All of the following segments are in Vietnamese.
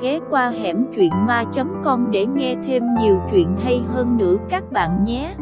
ghé qua hẻm truyện ma.com để nghe thêm nhiều chuyện hay hơn nữa các bạn nhé.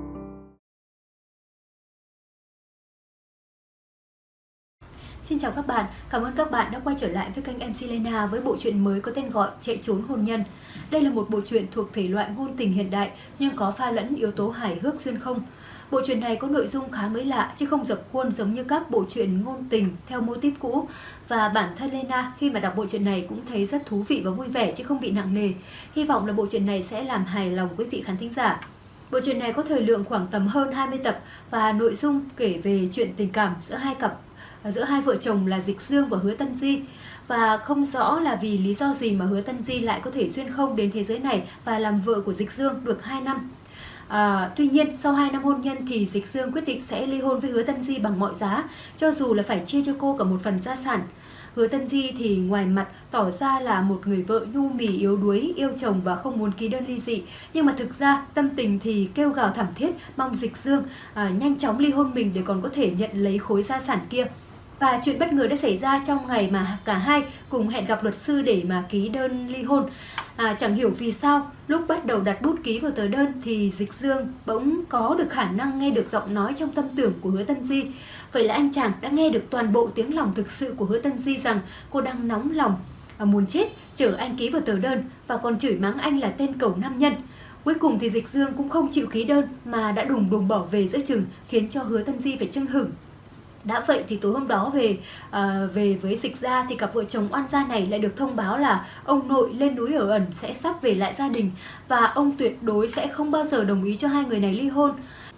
Xin chào các bạn, cảm ơn các bạn đã quay trở lại với kênh MC Lena với bộ truyện mới có tên gọi Chạy trốn hôn nhân. Đây là một bộ truyện thuộc thể loại ngôn tình hiện đại nhưng có pha lẫn yếu tố hài hước xuyên không. Bộ truyện này có nội dung khá mới lạ chứ không dập khuôn giống như các bộ truyện ngôn tình theo mô típ cũ. Và bản thân Lena khi mà đọc bộ truyện này cũng thấy rất thú vị và vui vẻ chứ không bị nặng nề. Hy vọng là bộ truyện này sẽ làm hài lòng quý vị khán thính giả. Bộ truyện này có thời lượng khoảng tầm hơn 20 tập và nội dung kể về chuyện tình cảm giữa hai vợ chồng là Dịch Dương và Hứa Tân Di. Và không rõ là vì lý do gì mà Hứa Tân Di lại có thể xuyên không đến thế giới này và làm vợ của Dịch Dương được 2 năm. Tuy nhiên sau 2 năm hôn nhân thì Dịch Dương quyết định sẽ ly hôn với Hứa Tân Di bằng mọi giá, cho dù là phải chia cho cô cả một phần gia sản. Hứa Tân Di thì ngoài mặt tỏ ra là một người vợ nhu mì yếu đuối, yêu chồng và không muốn ký đơn ly dị, nhưng mà thực ra tâm tình thì kêu gào thảm thiết mong Dịch Dương nhanh chóng ly hôn mình để còn có thể nhận lấy khối gia sản kia. Và chuyện bất ngờ đã xảy ra trong ngày mà cả hai cùng hẹn gặp luật sư để mà ký đơn ly hôn. Chẳng hiểu vì sao lúc bắt đầu đặt bút ký vào tờ đơn thì Dịch Dương bỗng có được khả năng nghe được giọng nói trong tâm tưởng của Hứa Tân Di. Vậy là anh chàng đã nghe được toàn bộ tiếng lòng thực sự của Hứa Tân Di rằng cô đang nóng lòng muốn chết chở anh ký vào tờ đơn và còn chửi mắng anh là tên cẩu nam nhân. Cuối cùng thì Dịch Dương cũng không chịu ký đơn mà đã đùng đùng bỏ về giữa chừng, khiến cho Hứa Tân Di phải chưng hửng. Đã vậy thì tối hôm đó về với Dịch gia thì cặp vợ chồng oan gia này lại được thông báo là ông nội lên núi ở ẩn sẽ sắp về lại gia đình và ông tuyệt đối sẽ không bao giờ đồng ý cho hai người này ly hôn.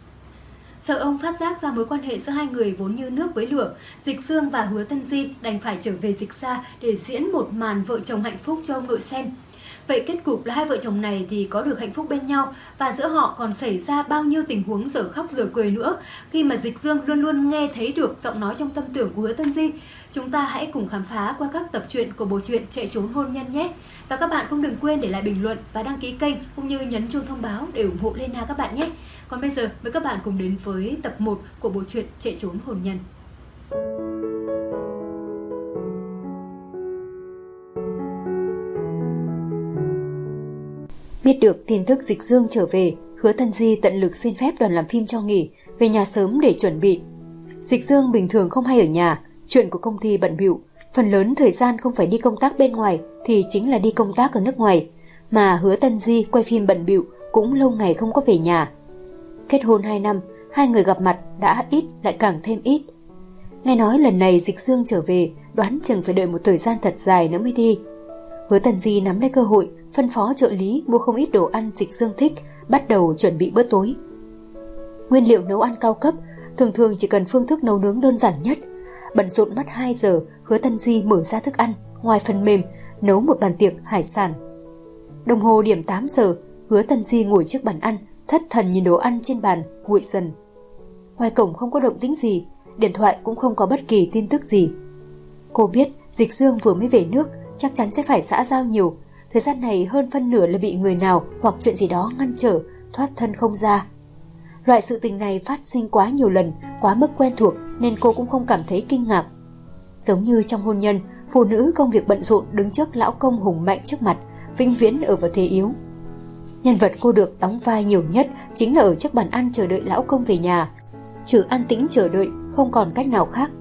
Sợ ông phát giác ra mối quan hệ giữa hai người vốn như nước với lửa, Dịch Dương và Hứa Tân Di đành phải trở về Dịch gia để diễn một màn vợ chồng hạnh phúc cho ông nội xem. Vậy kết cục là hai vợ chồng này thì có được hạnh phúc bên nhau và giữa họ còn xảy ra bao nhiêu tình huống dở khóc dở cười nữa khi mà Dịch Dương luôn luôn nghe thấy được giọng nói trong tâm tưởng của Hứa Tân Di. Chúng ta hãy cùng khám phá qua các tập truyện của bộ truyện Chạy trốn hôn nhân nhé. Và các bạn cũng đừng quên để lại bình luận và đăng ký kênh cũng như nhấn chuông thông báo để ủng hộ Lena các bạn nhé. Còn bây giờ mời các bạn cùng đến với tập 1 của bộ truyện Chạy trốn hôn nhân. Biết được tin tức Dịch Dương trở về, Hứa Tân Di tận lực xin phép đoàn làm phim cho nghỉ, về nhà sớm để chuẩn bị. Dịch Dương bình thường không hay ở nhà, chuyện của công ty bận bịu, phần lớn thời gian không phải đi công tác bên ngoài thì chính là đi công tác ở nước ngoài, mà Hứa Tân Di quay phim bận bịu cũng lâu ngày không có về nhà. Kết hôn 2 năm, hai người gặp mặt đã ít lại càng thêm ít. Nghe nói lần này Dịch Dương trở về, đoán chừng phải đợi một thời gian thật dài nữa mới đi. Hứa Tân Di nắm lấy cơ hội, phân phó trợ lý mua không ít đồ ăn Dịch Dương thích, bắt đầu chuẩn bị bữa tối. Nguyên liệu nấu ăn cao cấp, thường thường chỉ cần phương thức nấu nướng đơn giản nhất. Bận rộn mất 2 giờ, Hứa Tân Di mở ra thức ăn, ngoài phần mềm, nấu một bàn tiệc hải sản. Đồng hồ điểm 8 giờ, Hứa Tân Di ngồi trước bàn ăn, thất thần nhìn đồ ăn trên bàn, nguội dần. Ngoài cổng không có động tĩnh gì, điện thoại cũng không có bất kỳ tin tức gì. Cô biết Dịch Dương vừa mới về nước, chắc chắn sẽ phải xã giao nhiều. Thời gian này hơn phân nửa là bị người nào hoặc chuyện gì đó ngăn trở, thoát thân không ra. Loại sự tình này phát sinh quá nhiều lần, quá mức quen thuộc nên cô cũng không cảm thấy kinh ngạc. Giống như trong hôn nhân, phụ nữ công việc bận rộn đứng trước lão công hùng mạnh trước mặt, vĩnh viễn ở vào thế yếu. Nhân vật cô được đóng vai nhiều nhất chính là ở trước bàn ăn chờ đợi lão công về nhà, trừ an tĩnh chờ đợi, không còn cách nào khác.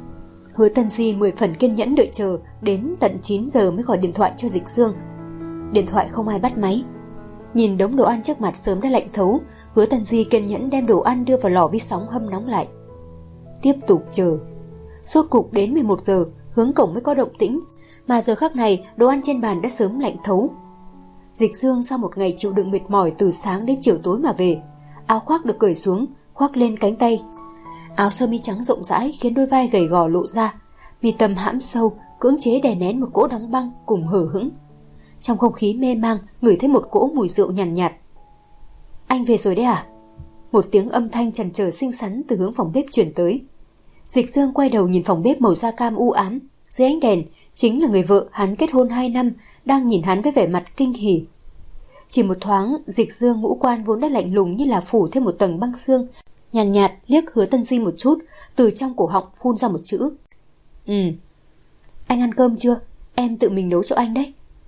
Hứa Tân Di 10 phần kiên nhẫn đợi chờ, đến tận 9 giờ mới gọi điện thoại cho Dịch Dương. Điện thoại không ai bắt máy. Nhìn đống đồ ăn trước mặt sớm đã lạnh thấu, Hứa Tân Di kiên nhẫn đem đồ ăn đưa vào lò vi sóng hâm nóng lại. Tiếp tục chờ. Rốt cục đến 11 giờ, hướng cổng mới có động tĩnh, mà giờ khắc này đồ ăn trên bàn đã sớm lạnh thấu. Dịch Dương sau một ngày chịu đựng mệt mỏi từ sáng đến chiều tối mà về, áo khoác được cởi xuống, khoác lên cánh tay. Áo sơ mi trắng rộng rãi khiến đôi vai gầy gò lộ ra, mi tâm hãm sâu, cưỡng chế đè nén một cỗ đóng băng cùng hờ hững. Trong không khí mê mang, ngửi thấy một cỗ mùi rượu nhàn nhạt. Anh về rồi đấy à? Một tiếng âm thanh trần trờ xinh xắn từ hướng phòng bếp truyền tới. Dịch Dương quay đầu nhìn phòng bếp màu da cam u ám, dưới ánh đèn chính là người vợ hắn kết hôn 2 năm, đang nhìn hắn với vẻ mặt kinh hỉ. Chỉ một thoáng, Dịch Dương ngũ quan vốn đã lạnh lùng như là phủ thêm một tầng băng xương, nhàn nhạt liếc Hứa Tân Di một chút, từ trong cổ họng phun ra một chữ. Anh ăn cơm chưa? Em tự mình nấu cho anh đấy.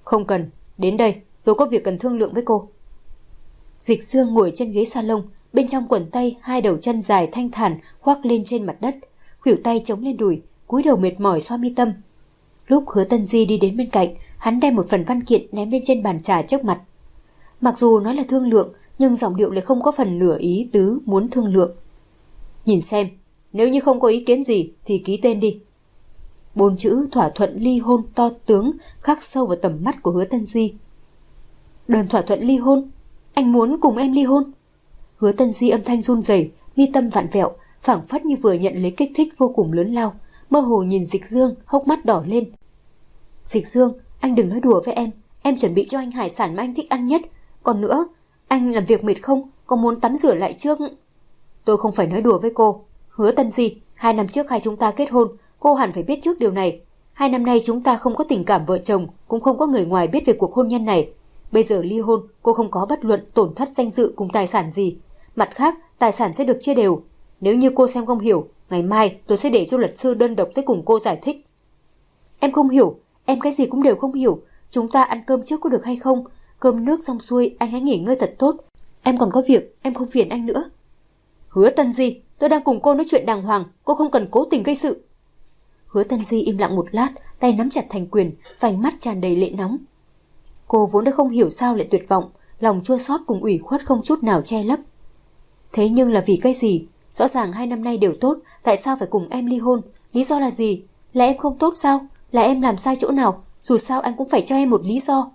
Không cần, đến đây, tôi có việc cần thương lượng với cô. Dịch Dương ngồi trên ghế salon, bên trong quần tây, hai đầu chân dài thanh thản khoác lên trên mặt đất, khuỷu tay chống lên đùi, cúi đầu mệt mỏi xoa mi tâm. Lúc Hứa Tân Di đi đến bên cạnh, hắn đem một phần văn kiện ném lên trên bàn trà trước mặt. Mặc dù nói là thương lượng, nhưng giọng điệu lại không có phần nửa ý tứ muốn thương lượng. Nhìn xem, nếu như không có ý kiến gì thì ký tên đi. 4 chữ thỏa thuận ly hôn to tướng khắc sâu vào tầm mắt của Hứa Tân Di. Đơn thỏa thuận ly hôn? Anh muốn cùng em ly hôn? Hứa Tân Di âm thanh run rẩy, mi tâm vặn vẹo, phảng phất như vừa nhận lấy kích thích vô cùng lớn lao, mơ hồ nhìn Dịch Dương, hốc mắt đỏ lên. Dịch Dương, anh đừng nói đùa với em chuẩn bị cho anh hải sản mà anh thích ăn nhất. Còn nữa, anh làm việc mệt không? Có muốn tắm rửa lại trước? Tôi không phải nói đùa với cô. Hứa Tân Di, 2 năm trước hai chúng ta kết hôn, cô hẳn phải biết trước điều này. 2 năm nay chúng ta không có tình cảm vợ chồng, cũng không có người ngoài biết về cuộc hôn nhân này. Bây giờ ly hôn, cô không có bất luận tổn thất danh dự cùng tài sản gì. Mặt khác, tài sản sẽ được chia đều. Nếu như cô xem không hiểu, ngày mai tôi sẽ để cho luật sư đơn độc tới cùng cô giải thích. Em không hiểu, em cái gì cũng đều không hiểu. Chúng ta ăn cơm trước có được hay không? Cơm nước xong xuôi, anh hãy nghỉ ngơi thật tốt. Em còn có việc, em không phiền anh nữa. Hứa Tân Di, tôi đang cùng cô nói chuyện đàng hoàng, cô không cần cố tình gây sự. Hứa Tân Di im lặng một lát, tay nắm chặt thành quyền, vành mắt tràn đầy lệ nóng. Cô vốn đã không hiểu sao lại tuyệt vọng, lòng chua xót cùng ủy khuất không chút nào che lấp. Thế nhưng là vì cái gì? Rõ ràng 2 năm nay đều tốt, tại sao phải cùng em ly hôn? Lý do là gì? Là em không tốt sao? Là em làm sai chỗ nào? Dù sao anh cũng phải cho em một lý do.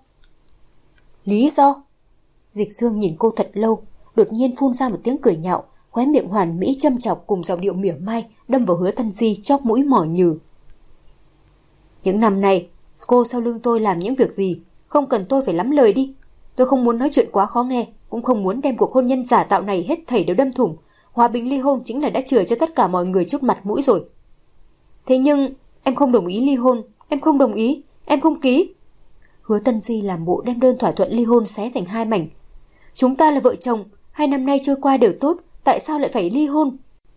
Lý do? Dịch Dương nhìn cô thật lâu, đột nhiên phun ra một tiếng cười nhạo, khóe miệng hoàn mỹ châm chọc cùng giọng điệu mỉa mai đâm vào Hứa Tân Di chóp mũi mỏi nhừ. Những năm này, cô sau lưng tôi làm những việc gì? Không cần tôi phải lắm lời đi. Tôi không muốn nói chuyện quá khó nghe, cũng không muốn đem cuộc hôn nhân giả tạo này hết thảy đều đâm thủng. Hòa bình ly hôn chính là đã chừa cho tất cả mọi người chút mặt mũi rồi. Thế nhưng, em không đồng ý ly hôn, em không đồng ý, em không ký. Hứa Tân Di làm bộ đem đơn thỏa thuận ly hôn xé thành 2 mảnh. Chúng ta là vợ chồng, 2 năm nay trôi qua đều tốt, tại sao lại phải ly hôn?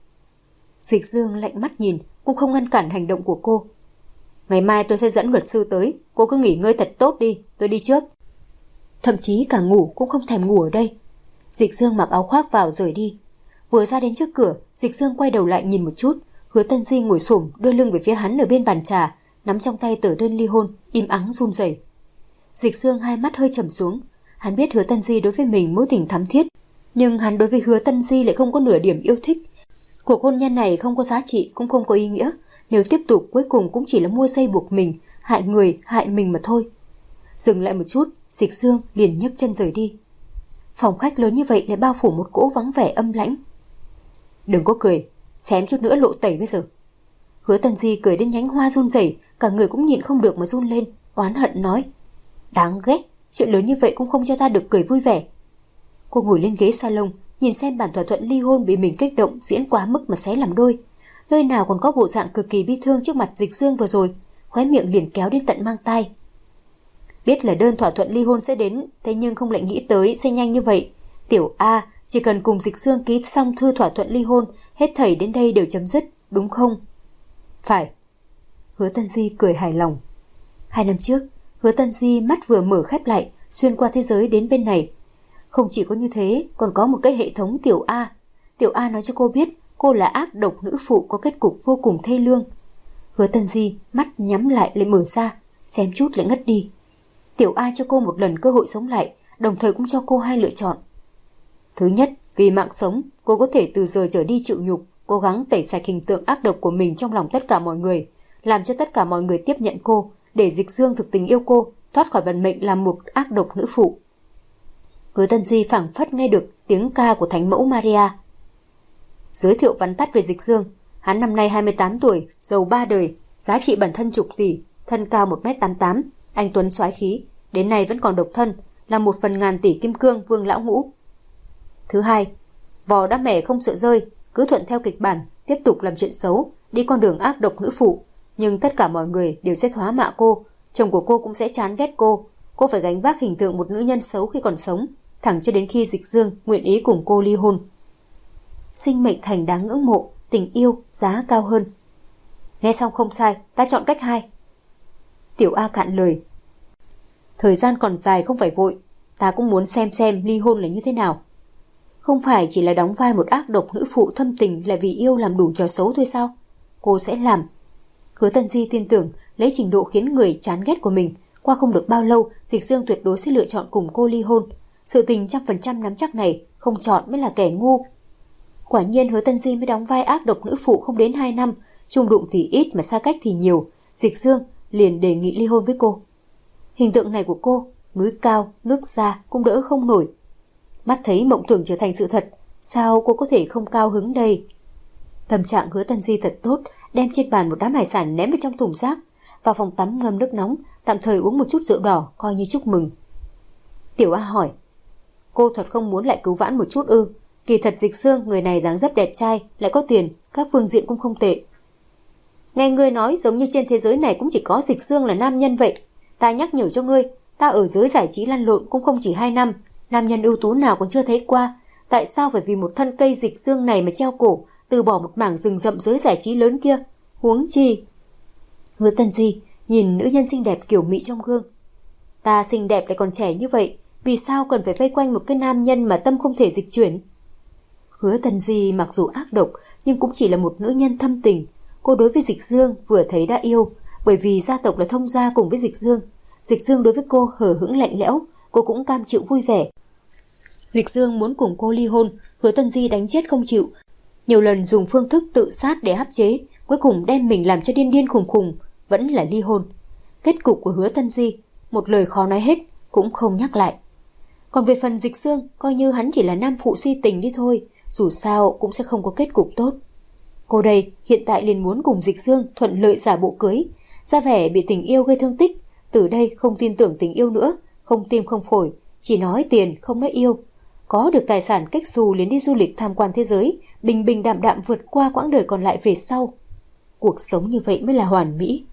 Dịch Dương lạnh mắt nhìn, cũng không ngăn cản hành động của cô. Ngày mai tôi sẽ dẫn luật sư tới, cô cứ nghỉ ngơi thật tốt đi, tôi đi trước. Thậm chí cả ngủ cũng không thèm ngủ ở đây. Dịch Dương mặc áo khoác vào rời đi. Vừa ra đến trước cửa, Dịch Dương quay đầu lại nhìn một chút. Hứa Tân Di ngồi xổm đưa lưng về phía hắn ở bên bàn trà, nắm trong tay tờ đơn ly hôn, im ắng run rẩy. Dịch Dương hai mắt hơi trầm xuống. Hắn biết Hứa Tân Di đối với mình mối tình thắm thiết, nhưng hắn đối với Hứa Tân Di lại không có nửa điểm yêu thích. Cuộc hôn nhân này không có giá trị, cũng không có ý nghĩa. Nếu tiếp tục cuối cùng cũng chỉ là mua dây buộc mình, hại người, hại mình mà thôi. Dừng lại một chút, Dịch Dương liền nhấc chân rời đi. Phòng khách lớn như vậy lại bao phủ một cỗ vắng vẻ âm lãnh. Đừng có cười, xém chút nữa lộ tẩy bây giờ. Hứa Tân Di cười đến nhánh hoa run rẩy, cả người cũng nhịn không được mà run lên, oán hận nói: đáng ghét, chuyện lớn như vậy cũng không cho ta được cười vui vẻ. Cô ngồi lên ghế salon, nhìn xem bản thỏa thuận ly hôn bị mình kích động diễn quá mức mà xé làm đôi. Nơi nào còn có bộ dạng cực kỳ bi thương trước mặt Dịch Dương vừa rồi, khóe miệng liền kéo đến tận mang tai. Biết là đơn thỏa thuận ly hôn sẽ đến, thế nhưng không lại nghĩ tới sẽ nhanh như vậy. Tiểu A chỉ cần cùng Dịch Dương ký xong thư thỏa thuận ly hôn, hết thảy đến đây đều chấm dứt, đúng không? Phải. Hứa Tân Di cười hài lòng. 2 năm trước, Hứa Tân Di mắt vừa mở khép lại, xuyên qua thế giới đến bên này. Không chỉ có như thế, còn có một cái hệ thống Tiểu A. Tiểu A nói cho cô biết cô là ác độc nữ phụ có kết cục vô cùng thê lương. Hứa Tân Di mắt nhắm lại mở ra, xém chút lại ngất đi. Tiểu A cho cô một lần cơ hội sống lại, đồng thời cũng cho cô 2 lựa chọn. Thứ nhất, vì mạng sống, cô có thể từ giờ trở đi chịu nhục, cố gắng tẩy sạch hình tượng ác độc của mình trong lòng tất cả mọi người, làm cho tất cả mọi người tiếp nhận cô, để Dịch Dương thực tình yêu cô, thoát khỏi vận mệnh làm một ác độc nữ phụ. Hứa Tân Di phảng phất nghe được tiếng ca của Thánh mẫu Maria. Giới thiệu vắn tắt về Dịch Dương, hắn năm nay 28 tuổi, giàu 3 đời, giá trị bản thân chục tỷ, thân cao 1m88, anh tuấn soái khí, đến nay vẫn còn độc thân, là một phần ngàn tỷ kim cương vương lão ngũ. Thứ hai, vò đã mẻ không sợ rơi, cứ thuận theo kịch bản, tiếp tục làm chuyện xấu, đi con đường ác độc nữ phụ, nhưng tất cả mọi người đều sẽ thoá mạ cô, chồng của cô cũng sẽ chán ghét cô phải gánh vác hình tượng một nữ nhân xấu khi còn sống, thẳng cho đến khi Dịch Dương nguyện ý cùng cô ly hôn. Sinh mệnh thành đáng ngưỡng mộ, tình yêu giá cao hơn. Nghe xong không sai, ta chọn cách 2. Tiểu A cạn lời. Thời gian còn dài không phải vội, ta cũng muốn xem ly hôn là như thế nào. Không phải chỉ là đóng vai một ác độc nữ phụ thâm tình là vì yêu làm đủ trò xấu thôi sao? Cô sẽ làm. Hứa Tân Di tin tưởng lấy trình độ khiến người chán ghét của mình, qua không được bao lâu Dịch Dương tuyệt đối sẽ lựa chọn cùng cô ly hôn. Sự tình 100% nắm chắc này, không chọn mới là kẻ ngu. Quả nhiên Hứa Tân Di mới đóng vai ác độc nữ phụ không đến 2 năm, chung đụng thì ít mà xa cách thì nhiều. Dịch Dương liền đề nghị ly hôn với cô. Hình tượng này của cô, núi cao, nước xa cũng đỡ không nổi. Mắt thấy mộng tưởng trở thành sự thật, sao cô có thể không cao hứng đây? Tâm trạng Hứa Tân Di thật tốt, đem trên bàn một đám hải sản ném vào trong thùng rác, vào phòng tắm ngâm nước nóng, tạm thời uống một chút rượu đỏ coi như chúc mừng. Tiểu A hỏi, cô thật không muốn lại cứu vãn một chút ư? Kỳ thật Dịch Dương người này dáng dấp đẹp trai, lại có tiền, các phương diện cũng không tệ. Nghe ngươi nói giống như trên thế giới này cũng chỉ có Dịch Dương là nam nhân vậy. Ta nhắc nhở cho ngươi, ta ở giới giải trí lăn lộn cũng không chỉ 2 năm, nam nhân ưu tú nào còn chưa thấy qua. Tại sao phải vì một thân cây Dịch Dương này mà treo cổ, từ bỏ một mảng rừng rậm giới giải trí lớn kia? Huống chi. Hứa Tân Di nhìn nữ nhân xinh đẹp kiểu mị trong gương. Ta xinh đẹp lại còn trẻ như vậy, vì sao cần phải vây quanh một cái nam nhân mà tâm không thể dịch chuyển? Hứa Tân Di mặc dù ác độc nhưng cũng chỉ là một nữ nhân thâm tình. Cô đối với Dịch Dương vừa thấy đã yêu, bởi vì gia tộc là thông gia cùng với Dịch Dương. Dịch Dương đối với cô hờ hững lạnh lẽo, cô cũng cam chịu vui vẻ. Dịch Dương muốn cùng cô ly hôn, Hứa Tân Di đánh chết không chịu. Nhiều lần dùng phương thức tự sát để áp chế, cuối cùng đem mình làm cho điên điên khùng khùng, vẫn là ly hôn. Kết cục của Hứa Tân Di, một lời khó nói hết, cũng không nhắc lại. Còn về phần Dịch Dương, coi như hắn chỉ là nam phụ si tình đi thôi, dù sao cũng sẽ không có kết cục tốt. Cô đây hiện tại liền muốn cùng Dịch Dương thuận lợi giả bộ cưới, ra vẻ bị tình yêu gây thương tích, từ đây không tin tưởng tình yêu nữa, không tim không phổi, chỉ nói tiền không nói yêu. Có được tài sản cách xù liền đi du lịch tham quan thế giới, bình bình đạm đạm vượt qua quãng đời còn lại về sau. Cuộc sống như vậy mới là hoàn mỹ.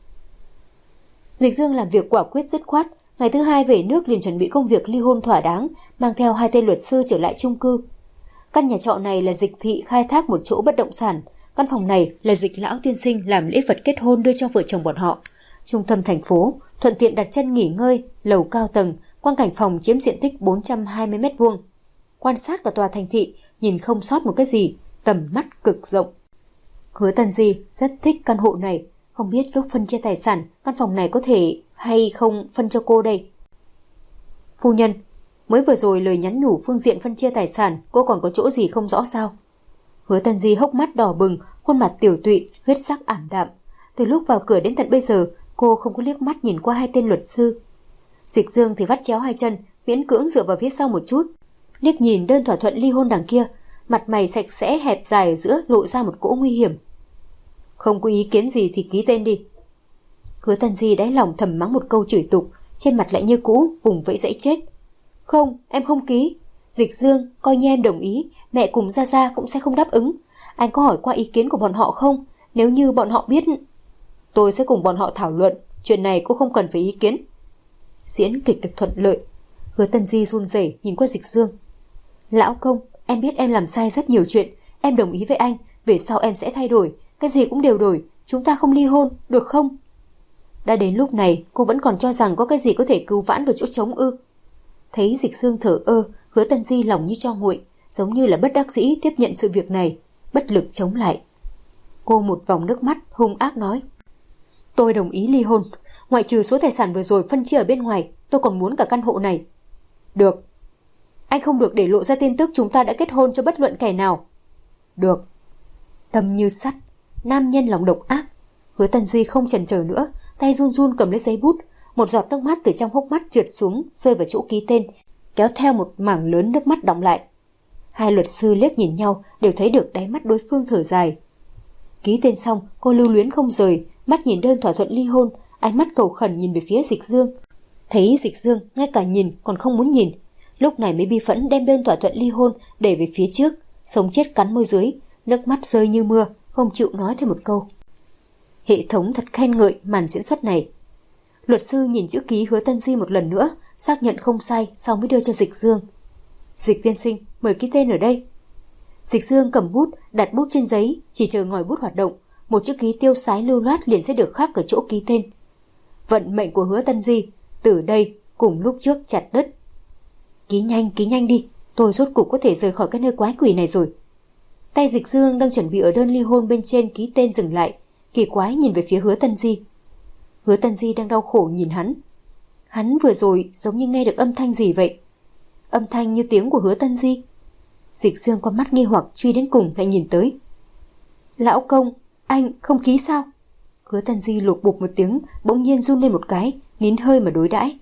Dịch Dương làm việc quả quyết dứt khoát, ngày thứ 2 về nước liền chuẩn bị công việc ly hôn thỏa đáng, mang theo 2 tên luật sư trở lại chung cư. Căn nhà trọ này là Dịch thị khai thác một chỗ bất động sản, căn phòng này là Dịch lão tiên sinh làm lễ vật kết hôn đưa cho vợ chồng bọn họ. Trung tâm thành phố, thuận tiện đặt chân nghỉ ngơi, lầu cao tầng, quang cảnh phòng chiếm diện tích 420 m². Quan sát cả tòa thành thị, nhìn không sót một cái gì, tầm mắt cực rộng. Hứa Tân Di rất thích căn hộ này, không biết lúc phân chia tài sản, căn phòng này có thể hay không phân cho cô đây. Phu nhân, mới vừa rồi lời nhắn nhủ phương diện phân chia tài sản, cô còn có chỗ gì không rõ sao? Hứa Tân Di hốc mắt đỏ bừng, khuôn mặt tiểu tụy, huyết sắc ảm đạm. Từ lúc vào cửa đến tận bây giờ, cô không có liếc mắt nhìn qua 2 tên luật sư. Dịch Dương thì vắt chéo 2 chân, miễn cưỡng dựa vào phía sau một chút. Liếc nhìn đơn thỏa thuận ly hôn đằng kia, mặt mày sạch sẽ hẹp dài ở giữa lộ ra một cỗ nguy hiểm. Không có ý kiến gì thì ký tên đi. Hứa Tân Di đáy lòng thầm mắng một câu chửi tục, trên mặt lại như cũ vùng vẫy dãy chết. Không, em không ký. Dịch Dương, coi như em đồng ý, mẹ cùng Gia Gia cũng sẽ không đáp ứng. Anh có hỏi qua ý kiến của bọn họ không? Nếu như bọn họ biết... Tôi sẽ cùng bọn họ thảo luận, chuyện này cô không cần phải ý kiến. Diễn kịch được thuận lợi. Hứa Tân Di run rẩy nhìn qua Dịch Dương. Lão công, em biết em làm sai rất nhiều chuyện, em đồng ý với anh, về sau em sẽ thay đổi, cái gì cũng đều đổi, chúng ta không ly hôn, được không? Đã đến lúc này, cô vẫn còn cho rằng có cái gì có thể cứu vãn vào chỗ trống ư? Thấy Dịch Dương thở ơ, Hứa Tân Di lòng như tro nguội, giống như là bất đắc dĩ tiếp nhận sự việc này, bất lực chống lại. Cô một vòng nước mắt hung ác nói: Tôi đồng ý ly hôn, ngoại trừ số tài sản vừa rồi phân chia ở bên ngoài, tôi còn muốn cả căn hộ này. Được. Anh không được để lộ ra tin tức chúng ta đã kết hôn cho bất luận kẻ nào. Được. Tâm như sắt, nam nhân lòng độc ác. Hứa Tân Di không chần chờ nữa, tay run run cầm lấy giấy bút, một giọt nước mắt từ trong hốc mắt trượt xuống, rơi vào chỗ ký tên, kéo theo một mảng lớn nước mắt đọng lại. 2 luật sư liếc nhìn nhau, đều thấy được đáy mắt đối phương thở dài. Ký tên xong, cô lưu luyến không rời, mắt nhìn đơn thỏa thuận ly hôn, ánh mắt cầu khẩn nhìn về phía Dịch Dương. Thấy Dịch Dương ngay cả nhìn còn không muốn nhìn, lúc này mới bi phẫn đem đơn thỏa thuận ly hôn để về phía trước, sống chết cắn môi dưới, nước mắt rơi như mưa, không chịu nói thêm một câu. Hệ thống thật khen ngợi màn diễn xuất này. Luật sư nhìn chữ ký Hứa Tân Di một lần nữa, xác nhận không sai, sau mới đưa cho Dịch Dương. Dịch tiên sinh, mời ký tên ở đây. Dịch Dương cầm bút, đặt bút trên giấy, chỉ chờ ngòi bút hoạt động, một chữ ký tiêu sái lưu loát liền sẽ được khắc ở chỗ ký tên. Vận mệnh của Hứa Tân Di, từ đây cùng lúc trước chặt đứt. Ký nhanh đi, tôi rốt cục có thể rời khỏi cái nơi quái quỷ này rồi. Tay Dịch Dương đang chuẩn bị ở đơn ly hôn bên trên ký tên dừng lại, kỳ quái nhìn về phía Hứa Tân Di. Hứa Tân Di đang đau khổ nhìn hắn. Hắn vừa rồi giống như nghe được âm thanh gì vậy? Âm thanh như tiếng của Hứa Tân Di. Dịch Dương con mắt nghi hoặc truy đến cùng lại nhìn tới. Lão công, anh không ký sao? Hứa Tân Di lục bục một tiếng, bỗng nhiên run lên một cái, nín hơi mà đối đãi.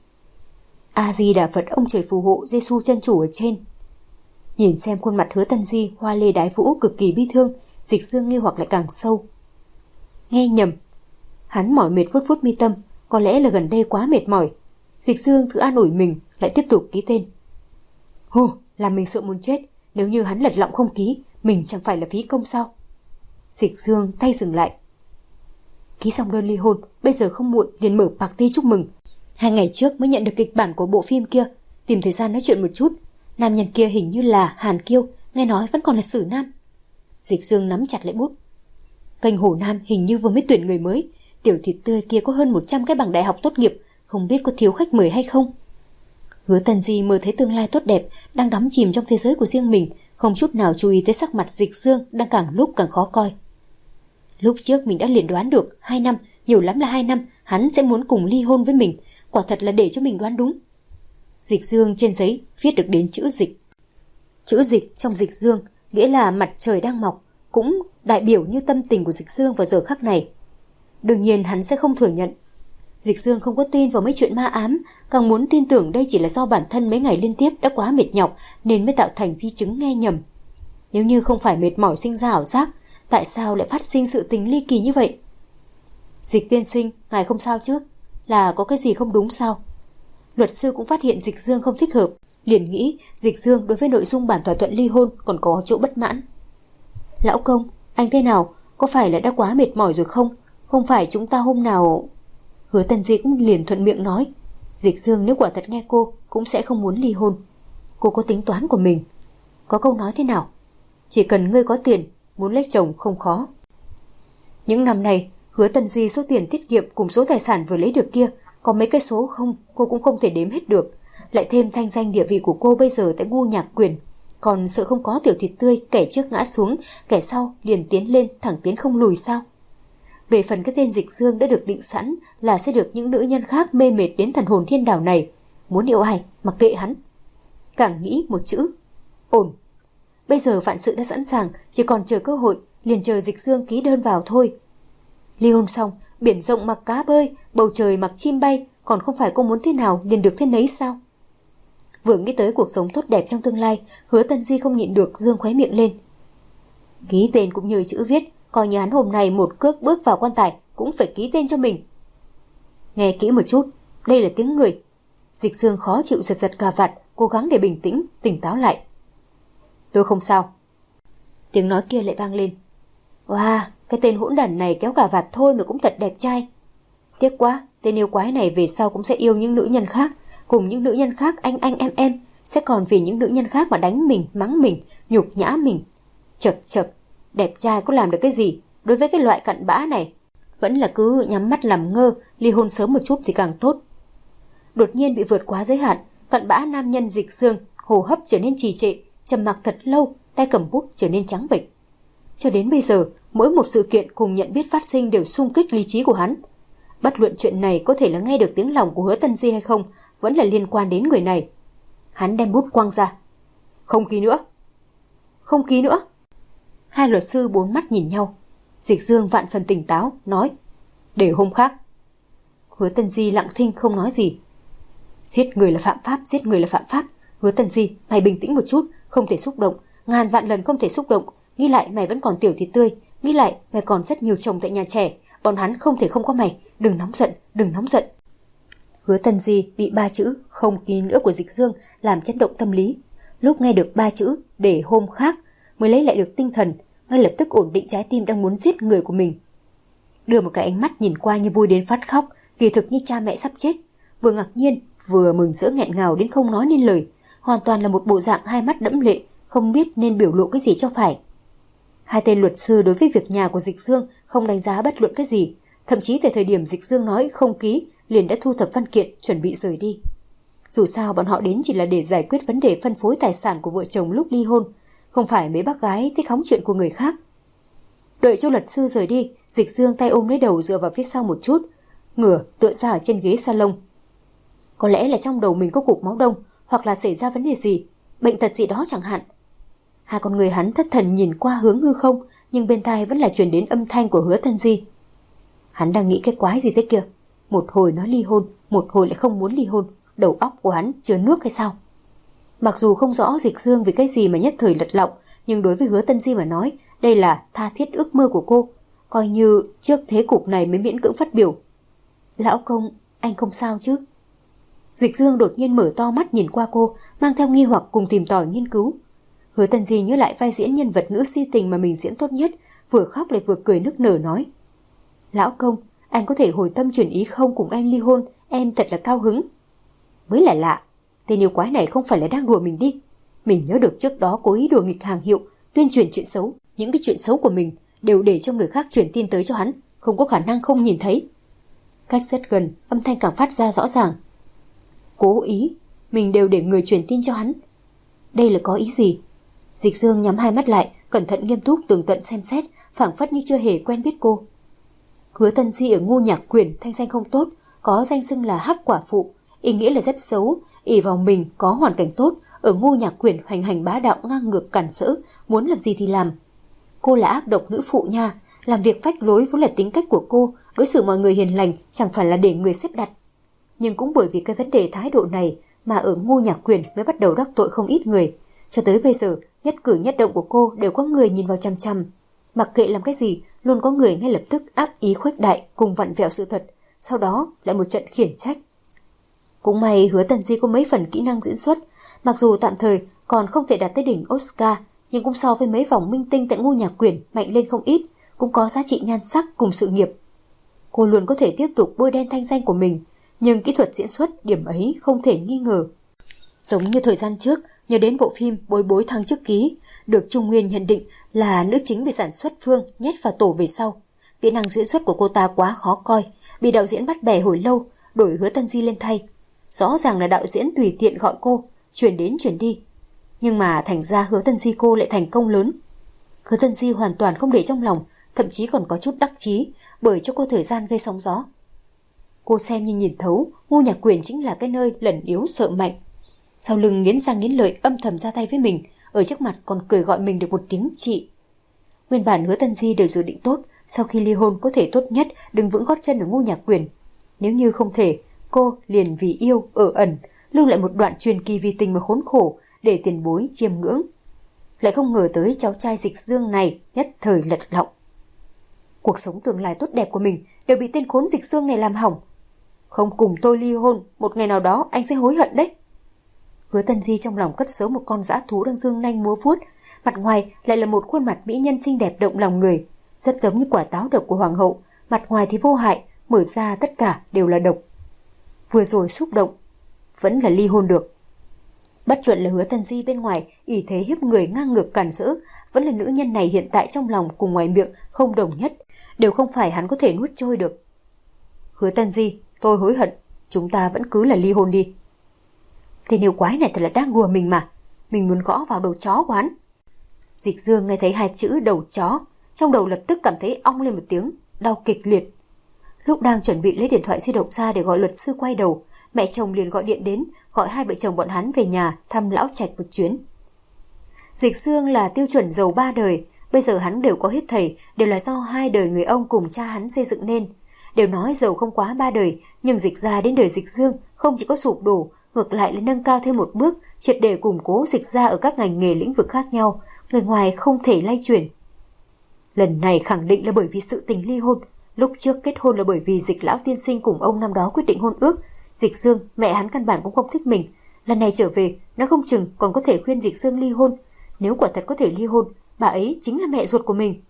A Di Đà Phật, ông trời phù hộ, Giêsu chân chủ ở trên. Nhìn xem khuôn mặt Hứa Tân Di hoa lê đái vũ cực kỳ bi thương, Dịch Dương nghi hoặc lại càng sâu. Nghe nhầm. Hắn mỏi mệt vuốt vuốt mi tâm, có lẽ là gần đây quá mệt mỏi. Dịch Dương thử an ủi mình, lại tiếp tục ký tên. Hù, làm mình sợ muốn chết. Nếu như hắn lật lọng không ký, mình chẳng phải là phí công sao? Dịch Dương tay dừng lại. Ký xong đơn ly hôn, bây giờ không muộn liền mở party chúc mừng. 2 ngày trước mới nhận được kịch bản của bộ phim kia, tìm thời gian nói chuyện một chút. Nam nhân kia hình như là Hàn Kiêu, nghe nói vẫn còn là Sử Nam. Dịch Dương nắm chặt lại bút. Kênh Hồ Nam hình như vừa mới tuyển người mới. Tiểu thịt tươi kia có hơn 100 cái bằng đại học tốt nghiệp, không biết có thiếu khách mời hay không. Hứa Tân Di mơ thấy tương lai tốt đẹp, đang đắm chìm trong thế giới của riêng mình, không chút nào chú ý tới sắc mặt Dịch Dương đang càng lúc càng khó coi. Lúc trước mình đã liền đoán được 2 năm, nhiều lắm là 2 năm, hắn sẽ muốn cùng ly hôn với mình, quả thật là để cho mình đoán đúng. Dịch Dương trên giấy viết được đến chữ dịch. Chữ dịch trong Dịch Dương nghĩa là mặt trời đang mọc, cũng đại biểu như tâm tình của Dịch Dương vào giờ khắc này. Đương nhiên hắn sẽ không thừa nhận. Dịch Dương không có tin vào mấy chuyện ma ám, càng muốn tin tưởng đây chỉ là do bản thân mấy ngày liên tiếp đã quá mệt nhọc nên mới tạo thành di chứng nghe nhầm. Nếu như không phải mệt mỏi sinh ra ảo giác, tại sao lại phát sinh sự tình ly kỳ như vậy? Dịch tiên sinh, ngài không sao chứ? Là có cái gì không đúng sao? Luật sư cũng phát hiện Dịch Dương không thích hợp, liền nghĩ Dịch Dương đối với nội dung bản thỏa thuận ly hôn còn có chỗ bất mãn. Lão công, anh thế nào? Có phải là đã quá mệt mỏi rồi không? Không phải chúng ta hôm nào... Hứa Tân Di cũng liền thuận miệng nói. Dịch Dương nếu quả thật nghe cô cũng sẽ không muốn ly hôn. Cô có tính toán của mình. Có câu nói thế nào? Chỉ cần ngươi có tiền, muốn lấy chồng không khó. Những năm này, Hứa Tân Di số tiền tiết kiệm cùng số tài sản vừa lấy được kia, có mấy cái số không, cô cũng không thể đếm hết được. Lại thêm thanh danh địa vị của cô bây giờ tại Ngô Nhạc Quyền, còn sợ không có tiểu thịt tươi, kẻ trước ngã xuống, kẻ sau liền tiến lên, thẳng tiến không lùi sao? Về phần cái tên Dịch Dương đã được định sẵn là sẽ được những nữ nhân khác mê mệt đến thần hồn thiên đảo này. Muốn yêu ai, mặc kệ hắn. Càng nghĩ một chữ, ổn. Bây giờ vạn sự đã sẵn sàng, chỉ còn chờ cơ hội, liền chờ Dịch Dương ký đơn vào thôi. Ly hôn xong, biển rộng mặc cá bơi, bầu trời mặc chim bay, còn không phải cô muốn thế nào liền được thế nấy sao? Vừa nghĩ tới cuộc sống tốt đẹp trong tương lai, Hứa Tân Di không nhịn được dương khóe miệng lên. Ký tên cũng như chữ viết, coi như hắn hôm nay một cước bước vào quan tài cũng phải ký tên cho mình. Nghe kỹ một chút, đây là tiếng người. Dịch Dương khó chịu giật giật cà vạt, cố gắng để bình tĩnh, tỉnh táo lại. Tôi không sao. Tiếng nói kia lại vang lên. Wow, cái tên hỗn đản này kéo cà vạt thôi mà cũng thật đẹp trai. Tiếc quá, tên yêu quái này về sau cũng sẽ yêu những nữ nhân khác, cùng những nữ nhân khác anh em, sẽ còn vì những nữ nhân khác mà đánh mình, mắng mình, nhục nhã mình. Chật, đẹp trai có làm được cái gì đối với cái loại cặn bã này? Vẫn là cứ nhắm mắt làm ngơ, ly hôn sớm một chút thì càng tốt. Đột nhiên bị vượt quá giới hạn, cặn bã nam nhân Dịch Dương hô hấp trở nên trì trệ, trầm mặc thật lâu, tay cầm bút trở nên trắng bệch. Cho đến bây giờ, mỗi một sự kiện cùng nhận biết phát sinh đều xung kích lý trí của hắn. Bất luận chuyện này có thể là nghe được tiếng lòng của Hứa Tân Di hay không, vẫn là liên quan đến người này. Hắn đem bút quăng ra. Không ký nữa. Hai luật sư bốn mắt nhìn nhau. Dịch Dương vạn phần tỉnh táo, nói. Để hôm khác. Hứa Tân Di lặng thinh không nói gì. Giết người là phạm pháp. Hứa Tân Di, mày bình tĩnh một chút, không thể xúc động, ngàn vạn lần không thể xúc động. Nghĩ lại mày vẫn còn tiểu thịt tươi, nghĩ lại mày còn rất nhiều chồng tại nhà trẻ, bọn hắn không thể không có mày, đừng nóng giận. Hứa Tân Di bị 3 chữ không ký nữa của Dịch Dương làm chấn động tâm lý. Lúc nghe được 3 chữ để hôm khác mới lấy lại được tinh thần, ngay lập tức ổn định trái tim đang muốn giết người của mình. Đưa một cái ánh mắt nhìn qua như vui đến phát khóc, kỳ thực như cha mẹ sắp chết, vừa ngạc nhiên vừa mừng rỡ nghẹn ngào đến không nói nên lời, hoàn toàn là một bộ dạng hai mắt đẫm lệ, không biết nên biểu lộ cái gì cho phải. Hai tên luật sư đối với việc nhà của Dịch Dương không đánh giá bất luận cái gì, thậm chí tại thời điểm Dịch Dương nói không ký liền đã thu thập văn kiện chuẩn bị rời đi. Dù sao bọn họ đến chỉ là để giải quyết vấn đề phân phối tài sản của vợ chồng lúc ly hôn, không phải mấy bác gái thích hóng chuyện của người khác. Đợi cho luật sư rời đi, Dịch Dương tay ôm lấy đầu dựa vào phía sau một chút, ngửa tựa ra ở trên ghế salon. Có lẽ là trong đầu mình có cục máu đông, hoặc là xảy ra vấn đề gì, bệnh tật gì đó chẳng hạn. Hai con người hắn thất thần nhìn qua hướng hư không, nhưng bên tai vẫn là truyền đến âm thanh của Hứa Tân Di. Hắn đang nghĩ cái quái gì thế kia? Một hồi nói ly hôn, một hồi lại không muốn ly hôn, đầu óc của hắn chứa nước hay sao? Mặc dù không rõ Dịch Dương vì cái gì mà nhất thời lật lọng, nhưng đối với Hứa Tân Di mà nói, đây là tha thiết ước mơ của cô, coi như trước thế cục này mới miễn cưỡng phát biểu. Lão công, anh không sao chứ? Dịch Dương đột nhiên mở to mắt nhìn qua cô, mang theo nghi hoặc cùng tìm tòi nghiên cứu. Hứa Tân Di nhớ lại vai diễn nhân vật nữ si tình mà mình diễn tốt nhất, vừa khóc lại vừa cười nức nở nói: Lão công, anh có thể hồi tâm chuyển ý không cùng em ly hôn, em thật là cao hứng. Mới là lạ, tên yêu quái này không phải là đang đùa mình đi. Mình nhớ được trước đó cố ý đùa nghịch hàng hiệu, tuyên truyền chuyện xấu, những cái chuyện xấu của mình đều để cho người khác truyền tin tới cho hắn, không có khả năng không nhìn thấy. Cách rất gần, âm thanh càng phát ra rõ ràng. Cố ý, mình đều để người truyền tin cho hắn. Đây là có ý gì? Dịch Dương nhắm hai mắt lại, cẩn thận nghiêm túc tường tận xem xét, phảng phất như chưa hề quen biết cô. Hứa Tân Di ở Ngô Nhạc Quyển thanh danh không tốt, có danh xưng là hắc quả phụ, ý nghĩa là rất xấu, ỷ vào mình có hoàn cảnh tốt, ở Ngô Nhạc Quyển hoành hành bá đạo ngang ngược cản rỡ, muốn làm gì thì làm. Cô là ác độc nữ phụ nha, làm việc phách lối vốn là tính cách của cô, đối xử mọi người hiền lành chẳng phải là để người xếp đặt. Nhưng cũng bởi vì cái vấn đề thái độ này mà ở Ngô Nhạc Quyển mới bắt đầu đắc tội không ít người. Cho tới bây giờ, nhất cử nhất động của cô đều có người nhìn vào chằm chằm. Mặc kệ làm cái gì, luôn có người ngay lập tức ác ý khuếch đại cùng vặn vẹo sự thật, sau đó lại một trận khiển trách. Cũng may Hứa Tân Di có mấy phần kỹ năng diễn xuất, mặc dù tạm thời còn không thể đạt tới đỉnh Oscar, nhưng cũng so với mấy vòng minh tinh tại Ngô Nhạc Quyển mạnh lên không ít, cũng có giá trị nhan sắc cùng sự nghiệp. Cô luôn có thể tiếp tục bôi đen thanh danh của mình, nhưng kỹ thuật diễn xuất điểm ấy không thể nghi ngờ. Giống như thời gian trước, nhớ đến bộ phim Bối Bối Thăng Chức Ký, được Trung Nguyên nhận định là nữ chính bị sản xuất phương nhét vào tổ về sau. Kỹ năng diễn xuất của cô ta quá khó coi, bị đạo diễn bắt bẻ hồi lâu, đổi Hứa Tân Di lên thay. Rõ ràng là đạo diễn tùy tiện gọi cô, chuyển đến chuyển đi. Nhưng mà thành ra Hứa Tân Di cô lại thành công lớn. Hứa Tân Di hoàn toàn không để trong lòng, thậm chí còn có chút đắc chí, bởi cho cô thời gian gây sóng gió. Cô xem như nhìn thấu, Ngô Nhạc Quyển chính là cái nơi lẩn yếu sợ mạnh. Sau lưng nghiến răng nghiến lợi âm thầm ra tay với mình, ở trước mặt còn cười gọi mình được một tiếng chị. Nguyên bản Hứa Tân Di đều dự định tốt, sau khi ly hôn có thể tốt nhất đừng vững gót chân ở Ngô Nhạc Quyển. Nếu như không thể, cô liền vì yêu ở ẩn, lưu lại một đoạn truyền kỳ vì tình mà khốn khổ để tiền bối chiêm ngưỡng. Lại không ngờ tới cháu trai Dịch Dương này nhất thời lật lọng. Cuộc sống tương lai tốt đẹp của mình đều bị tên khốn Dịch Dương này làm hỏng. Không cùng tôi ly hôn, một ngày nào đó anh sẽ hối hận đấy. Hứa Tân Di trong lòng cất giấu một con dã thú đang dương nanh múa vuốt, mặt ngoài lại là một khuôn mặt mỹ nhân xinh đẹp động lòng người, rất giống như quả táo độc của hoàng hậu, mặt ngoài thì vô hại, mở ra tất cả đều là độc. Vừa rồi xúc động, vẫn là ly hôn được. Bất luận là Hứa Tân Di bên ngoài ỷ thế hiếp người ngang ngược cản rỡ, vẫn là nữ nhân này hiện tại trong lòng cùng ngoài miệng không đồng nhất, đều không phải hắn có thể nuốt trôi được. Hứa Tân Di, tôi hối hận, chúng ta vẫn cứ là ly hôn đi. Tên yêu quái này thật là đang đùa mình mà, mình muốn gõ vào đầu chó của hắn. Dịch Dương nghe thấy hai chữ đầu chó, trong đầu lập tức cảm thấy ong lên một tiếng, đau kịch liệt. Lúc đang chuẩn bị lấy điện thoại di động ra để gọi luật sư quay đầu, mẹ chồng liền gọi điện đến, gọi hai vợ chồng bọn hắn về nhà thăm lão trạch một chuyến. Dịch Dương là tiêu chuẩn giàu 3 đời, bây giờ hắn đều có hết thảy, đều là do 2 đời người ông cùng cha hắn xây dựng nên. Đều nói giàu không quá 3 đời, nhưng Dịch gia đến đời Dịch Dương không chỉ có sụp đổ, ngược lại là nâng cao thêm một bước, triệt để củng cố Dịch gia ở các ngành nghề lĩnh vực khác nhau, người ngoài không thể lay chuyển. Lần này khẳng định là bởi vì sự tình ly hôn, lúc trước kết hôn là bởi vì Dịch lão tiên sinh cùng ông năm đó quyết định hôn ước. Dịch Dương, mẹ hắn căn bản cũng không thích mình, lần này trở về, nó không chừng còn có thể khuyên Dịch Dương ly hôn. Nếu quả thật có thể ly hôn, bà ấy chính là mẹ ruột của mình.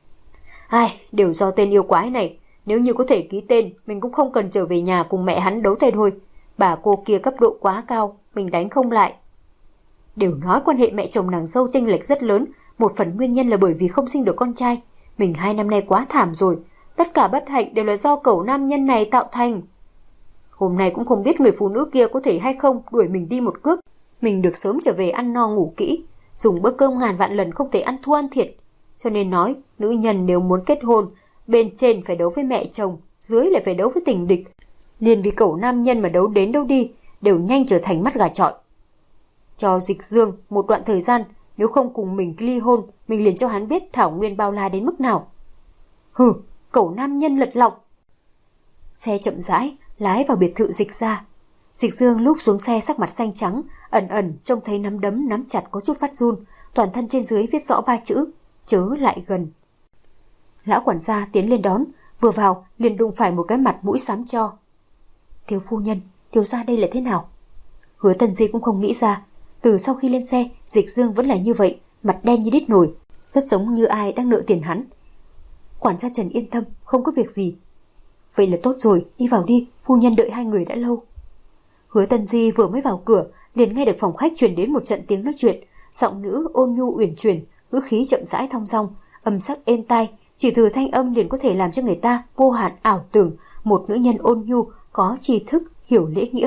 Ai, đều do tên yêu quái này, nếu như có thể ký tên, mình cũng không cần trở về nhà cùng mẹ hắn đấu tay thôi. Bà cô kia cấp độ quá cao, mình đánh không lại. Đều nói quan hệ mẹ chồng nàng dâu chênh lệch rất lớn, một phần nguyên nhân là bởi vì không sinh được con trai. Mình 2 năm nay quá thảm rồi, tất cả bất hạnh đều là do cẩu nam nhân này tạo thành. Hôm nay cũng không biết người phụ nữ kia có thể hay không đuổi mình đi một cước. Mình được sớm trở về ăn no ngủ kỹ, dùng bữa cơm ngàn vạn lần không thể ăn thua ăn thiệt. Cho nên nói, nữ nhân nếu muốn kết hôn, bên trên phải đấu với mẹ chồng, dưới lại phải đấu với tình địch. Liền vì cẩu nam nhân mà đấu đến đâu đi, đều nhanh trở thành mắt gà chọi. Cho Dịch Dương một đoạn thời gian, nếu không cùng mình ly hôn, mình liền cho hắn biết thảo nguyên bao la đến mức nào. Hừ, cẩu nam nhân lật lọng. Xe chậm rãi lái vào biệt thự Dịch gia. Dịch Dương lúc xuống xe sắc mặt xanh trắng, ẩn ẩn trông thấy nắm đấm nắm chặt có chút phát run, toàn thân trên dưới viết rõ 3 chữ: chớ lại gần. Lão quản gia tiến lên đón, vừa vào liền đụng phải một cái mặt mũi xám cho. Thiếu phu nhân, thiếu gia đây là thế nào? Hứa Tần Di cũng không nghĩ ra, từ sau khi lên xe, Dịch Dương vẫn là như vậy, mặt đen như đít nồi, rất giống như ai đang nợ tiền hắn. Quản gia Trần yên tâm, không có việc gì. Vậy là tốt rồi, đi vào đi, phu nhân đợi hai người đã lâu. Hứa Tần Di vừa mới vào cửa, liền nghe được phòng khách truyền đến một trận tiếng nói chuyện, giọng nữ ôn nhu uyển chuyển, ngữ khí chậm rãi thong dong, âm sắc êm tai, chỉ từ thanh âm liền có thể làm cho người ta vô hạn ảo tưởng một nữ nhân ôn nhu, có tri thức, hiểu lễ nghĩa.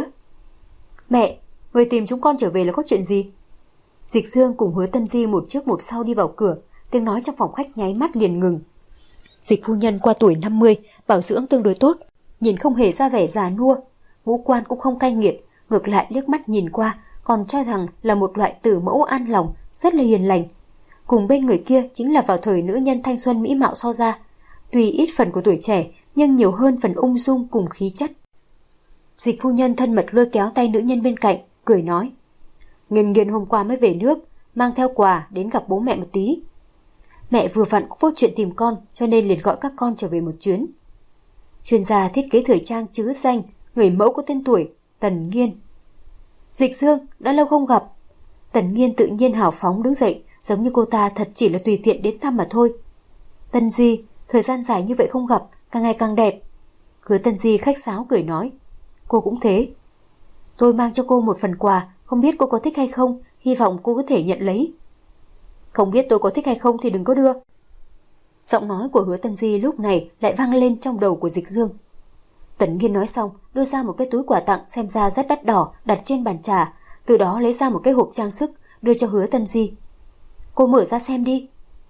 Mẹ, người tìm chúng con trở về là có chuyện gì? Dịch Dương cùng Hứa Tần Di một trước một sau đi vào cửa, tiếng nói trong phòng khách nháy mắt liền ngừng. Dịch phu nhân qua tuổi 50, bảo dưỡng tương đối tốt, nhìn không hề ra vẻ già nua, ngũ quan cũng không cay nghiệt, ngược lại liếc mắt nhìn qua còn cho rằng là một loại tử mẫu an lòng, rất là hiền lành. Cùng bên người kia chính là vào thời nữ nhân thanh xuân mỹ mạo so ra, tuy ít phần của tuổi trẻ nhưng nhiều hơn phần ung dung cùng khí chất. Dịch phu nhân thân mật lôi kéo tay nữ nhân bên cạnh, cười nói: Nghiên Nghiên hôm qua mới về nước, mang theo quà đến gặp bố mẹ một tí. Mẹ vừa vặn cũng có chuyện tìm con, cho nên liền gọi các con trở về một chuyến. Chuyên gia thiết kế thời trang chứ danh, người mẫu có tên tuổi, Tần Nghiên. Dịch Dương, đã lâu không gặp. Tần Nghiên tự nhiên hào phóng đứng dậy, giống như cô ta thật chỉ là tùy tiện đến thăm mà thôi. Tần Di, thời gian dài như vậy không gặp, càng ngày càng đẹp. Hứa Tần Di khách sáo cười nói: Cô cũng thế. Tôi mang cho cô một phần quà, không biết cô có thích hay không, hy vọng cô có thể nhận lấy. Không biết tôi có thích hay không thì đừng có đưa. Giọng nói của Hứa Tần Di lúc này lại vang lên trong đầu của Dịch Dương. Tần Nghiên nói xong, đưa ra một cái túi quà tặng xem ra rất đắt đỏ, đặt trên bàn trà, từ đó lấy ra một cái hộp trang sức, đưa cho Hứa Tần Di. Cô mở ra xem đi.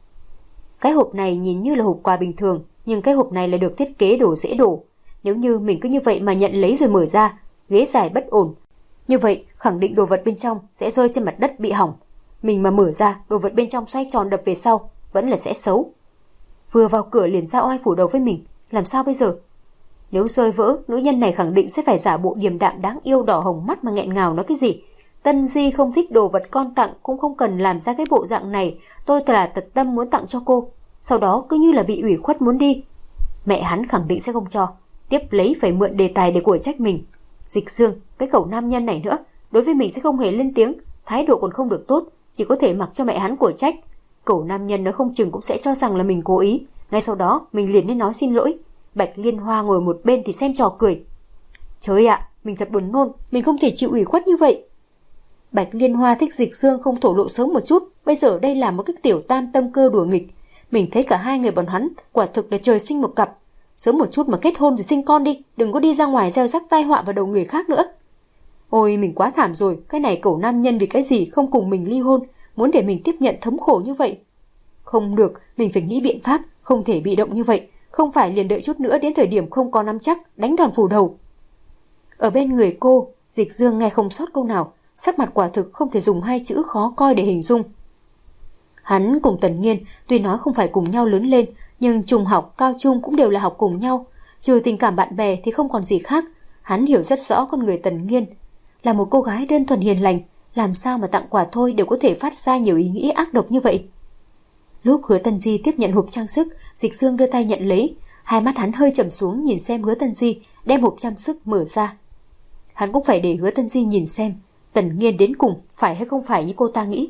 Cái hộp này nhìn như là hộp quà bình thường, nhưng cái hộp này là được thiết kế đồ dễ đổ. Nếu như mình cứ như vậy mà nhận lấy rồi mở ra, ghế dài bất ổn. Như vậy, khẳng định đồ vật bên trong sẽ rơi trên mặt đất bị hỏng. Mình mà mở ra, đồ vật bên trong xoay tròn đập về sau, vẫn là sẽ xấu. Vừa vào cửa liền ra oai phủ đầu với mình, làm sao bây giờ? Nếu rơi vỡ, nữ nhân này khẳng định sẽ phải giả bộ điềm đạm đáng yêu đỏ hồng mắt mà nghẹn ngào nói cái gì. Tân Di không thích đồ vật con tặng, cũng không cần làm ra cái bộ dạng này, tôi là thật tâm muốn tặng cho cô. Sau đó cứ như là bị ủy khuất muốn đi. Mẹ hắn khẳng định sẽ không cho, tiếp lấy phải mượn đề tài để quở trách mình. Dịch Dương, cái cẩu nam nhân này nữa, đối với mình sẽ không hề lên tiếng, thái độ còn không được tốt, chỉ có thể mặc cho mẹ hắn quở trách. Cẩu nam nhân nó không chừng cũng sẽ cho rằng là mình cố ý, ngay sau đó mình liền nên nói xin lỗi. Bạch Liên Hoa ngồi một bên thì xem trò cười. Trời ạ, mình thật buồn nôn, mình không thể chịu ủy khuất như vậy. Bạch Liên Hoa thích Dịch Dương không thổ lộ sớm một chút, bây giờ đây là một cái tiểu tam tâm cơ đùa nghịch. Mình thấy cả hai người bọn hắn quả thực là trời sinh một cặp. Sớm một chút mà kết hôn rồi sinh con đi, đừng có đi ra ngoài gieo rắc tai họa vào đầu người khác nữa. Ôi mình quá thảm rồi, cái này cẩu nam nhân vì cái gì không cùng mình ly hôn, muốn để mình tiếp nhận thống khổ như vậy. Không được, mình phải nghĩ biện pháp, không thể bị động như vậy, không phải liền đợi chút nữa đến thời điểm không có nắm chắc, đánh đòn phủ đầu. Ở bên người cô, Dịch Dương nghe không sót câu nào, sắc mặt quả thực không thể dùng hai chữ khó coi để hình dung. Hắn cùng Tần Nghiên tuy nói không phải cùng nhau lớn lên, nhưng trung học, cao trung cũng đều là học cùng nhau, trừ tình cảm bạn bè thì không còn gì khác. Hắn hiểu rất rõ con người Tần Nghiên, là một cô gái đơn thuần hiền lành, làm sao mà tặng quà thôi đều có thể phát ra nhiều ý nghĩ ác độc như vậy. Lúc Hứa Tần Di tiếp nhận hộp trang sức, Dịch Dương đưa tay nhận lấy, hai mắt hắn hơi trầm xuống nhìn xem Hứa Tần Di đem hộp trang sức mở ra. Hắn cũng phải để Hứa Tần Di nhìn xem Tần Nghiên đến cùng phải hay không phải như cô ta nghĩ.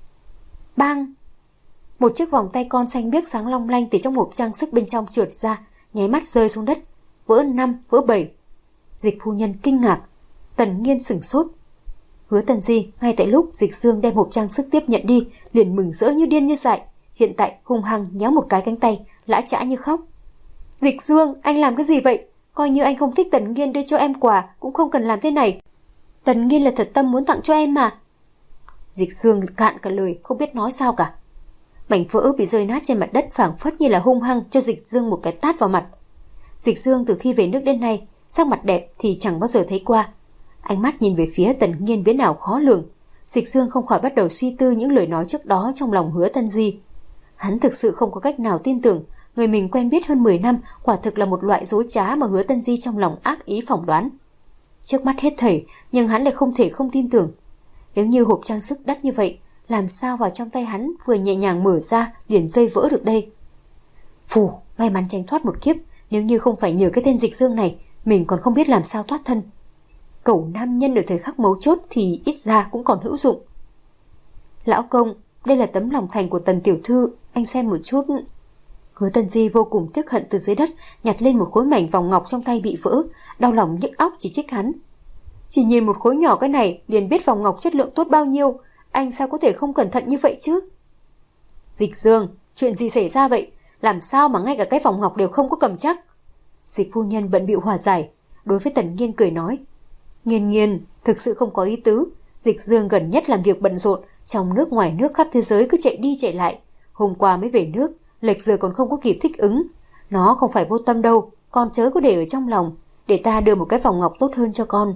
Bang! Một chiếc vòng tay con xanh biếc sáng long lanh từ trong hộp trang sức bên trong trượt ra, nháy mắt rơi xuống đất, vỡ 5, vỡ 7. Dịch phu nhân kinh ngạc, Tần Nghiên sửng sốt. Hứa Tần Di ngay tại lúc Dịch Dương đem hộp trang sức tiếp nhận đi, liền mừng rỡ như điên như dại, hiện tại hung hăng nhéo một cái cánh tay, lã chã như khóc. Dịch Dương, anh làm cái gì vậy? Coi như anh không thích Tần Nghiên đưa cho em quà cũng không cần làm thế này. Tần Nghiên là thật tâm muốn tặng cho em mà. Dịch Dương cạn cả lời, không biết nói sao cả. Mảnh vỡ bị rơi nát trên mặt đất phảng phất như là hung hăng cho Dịch Dương một cái tát vào mặt. Dịch Dương từ khi về nước đến nay, sắc mặt đẹp thì chẳng bao giờ thấy qua. Ánh mắt nhìn về phía Tần Nghiên biến ảo khó lường. Dịch Dương không khỏi bắt đầu suy tư những lời nói trước đó trong lòng Hứa Tân Di. Hắn thực sự không có cách nào tin tưởng người mình quen biết hơn 10 năm quả thực là một loại dối trá mà Hứa Tân Di trong lòng ác ý phỏng đoán. Trước mắt hết thảy, nhưng hắn lại không thể không tin tưởng. Nếu như hộp trang sức đắt như vậy, làm sao vào trong tay hắn vừa nhẹ nhàng mở ra liền rơi vỡ được đây? Phù, may mắn tránh thoát một kiếp, nếu như không phải nhờ cái tên Dịch Dương này, mình còn không biết làm sao thoát thân. Cẩu nam nhân ở thời khắc mấu chốt thì ít ra cũng còn hữu dụng. Lão công, đây là tấm lòng thành của Tần tiểu thư, anh xem một chút. Hứa Tân Di vô cùng tiếc hận từ dưới đất nhặt lên một khối mảnh vòng ngọc trong tay bị vỡ, đau lòng nhức óc chỉ trích hắn. Chỉ nhìn một khối nhỏ cái này liền biết vòng ngọc chất lượng tốt bao nhiêu, anh sao có thể không cẩn thận như vậy chứ? Dịch Dương, chuyện gì xảy ra vậy? Làm sao mà ngay cả cái vòng ngọc đều không có cầm chắc? Dịch phu nhân bận bịu hòa giải, đối với Tần Nghiên cười nói. Nghiên, thực sự không có ý tứ. Dịch Dương gần nhất làm việc bận rộn, trong nước ngoài nước khắp thế giới cứ chạy đi chạy lại. Hôm qua mới về nước, lệch giờ còn không có kịp thích ứng. Nó không phải vô tâm đâu, con chớ có để ở trong lòng, để ta đưa một cái vòng ngọc tốt hơn cho con.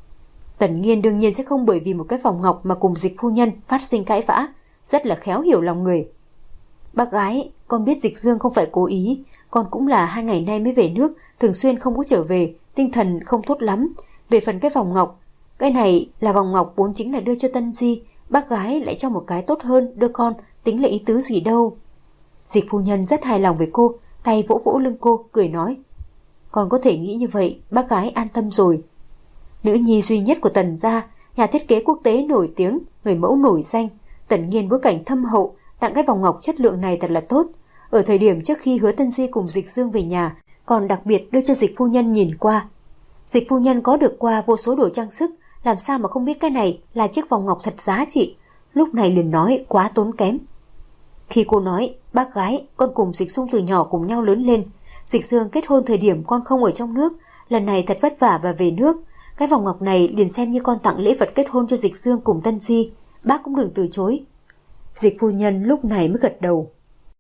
Tần Nghiên đương nhiên sẽ không bởi vì một cái vòng ngọc mà cùng Dịch phu nhân phát sinh cãi vã, rất là khéo hiểu lòng người. Bác gái, con biết Dịch Dương không phải cố ý, con cũng là 2 ngày nay mới về nước, thường xuyên không có trở về, tinh thần không tốt lắm. Về phần cái vòng ngọc, cái này là vòng ngọc vốn chính là đưa cho Tân Di, bác gái lại cho một cái tốt hơn đưa con, tính là ý tứ gì đâu. Dịch phu nhân rất hài lòng với cô, tay vỗ vỗ lưng cô, cười nói. Con có thể nghĩ như vậy, bác gái an tâm rồi. Nữ nhi duy nhất của Tần gia, nhà thiết kế quốc tế nổi tiếng, người mẫu nổi danh, Tần Nghiên bối cảnh thâm hậu, tặng cái vòng ngọc chất lượng này thật là tốt. Ở thời điểm trước khi Hứa Tân Di cùng Dịch Dương về nhà, còn đặc biệt đưa cho Dịch phu nhân nhìn qua. Dịch phu nhân có được qua vô số đồ trang sức, làm sao mà không biết cái này là chiếc vòng ngọc thật giá trị. Lúc này liền nói quá tốn kém. Khi cô nói, bác gái, con cùng Dịch Xung từ nhỏ cùng nhau lớn lên. Dịch Dương kết hôn thời điểm con không ở trong nước, lần này thật vất vả và về nước. Cái vòng ngọc này liền xem như con tặng lễ vật kết hôn cho Dịch Dương cùng Tân Di, bác cũng đừng từ chối. Dịch phu nhân lúc này mới gật đầu.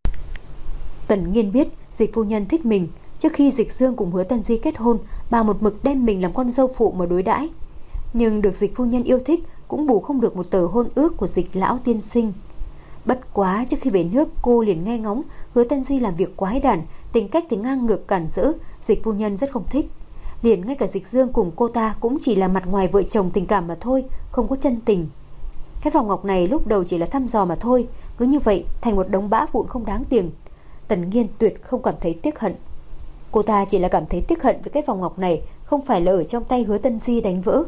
Tần Nghiên biết Dịch phu nhân thích mình, trước khi Dịch Dương cùng Hứa Tân Di kết hôn, bà một mực đem mình làm con dâu phụ mà đối đãi. Nhưng được Dịch phu nhân yêu thích cũng bù không được một tờ hôn ước của Dịch lão tiên sinh. Bất quá trước khi về nước cô liền nghe ngóng Hứa Tân Di làm việc quái đản, tính cách thì ngang ngược cản rỡ, Dịch phu nhân rất không thích. Liền ngay cả Dịch Dương cùng cô ta cũng chỉ là mặt ngoài vợ chồng tình cảm mà thôi, không có chân tình. Cái vòng ngọc này lúc đầu chỉ là thăm dò mà thôi, cứ như vậy thành một đống bã vụn không đáng tiền. Tần Nghiên tuyệt không cảm thấy tiếc hận. Cô ta chỉ là cảm thấy tiếc hận với cái vòng ngọc này không phải là ở trong tay Hứa Tân Di đánh vỡ.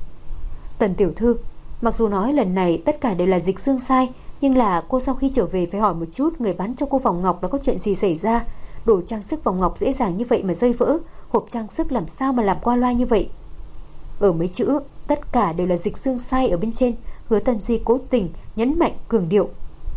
Tần tiểu thư, mặc dù nói lần này tất cả đều là Dịch Dương sai, nhưng là cô sau khi trở về phải hỏi một chút người bán cho cô vòng ngọc đã có chuyện gì xảy ra. Đồ trang sức vòng ngọc dễ dàng như vậy mà rơi vỡ, hộp trang sức làm sao mà làm qua loa như vậy. Ở mấy chữ tất cả đều là Dịch Dương sai ở bên trên, Hứa Tân Di cố tình nhấn mạnh cường điệu.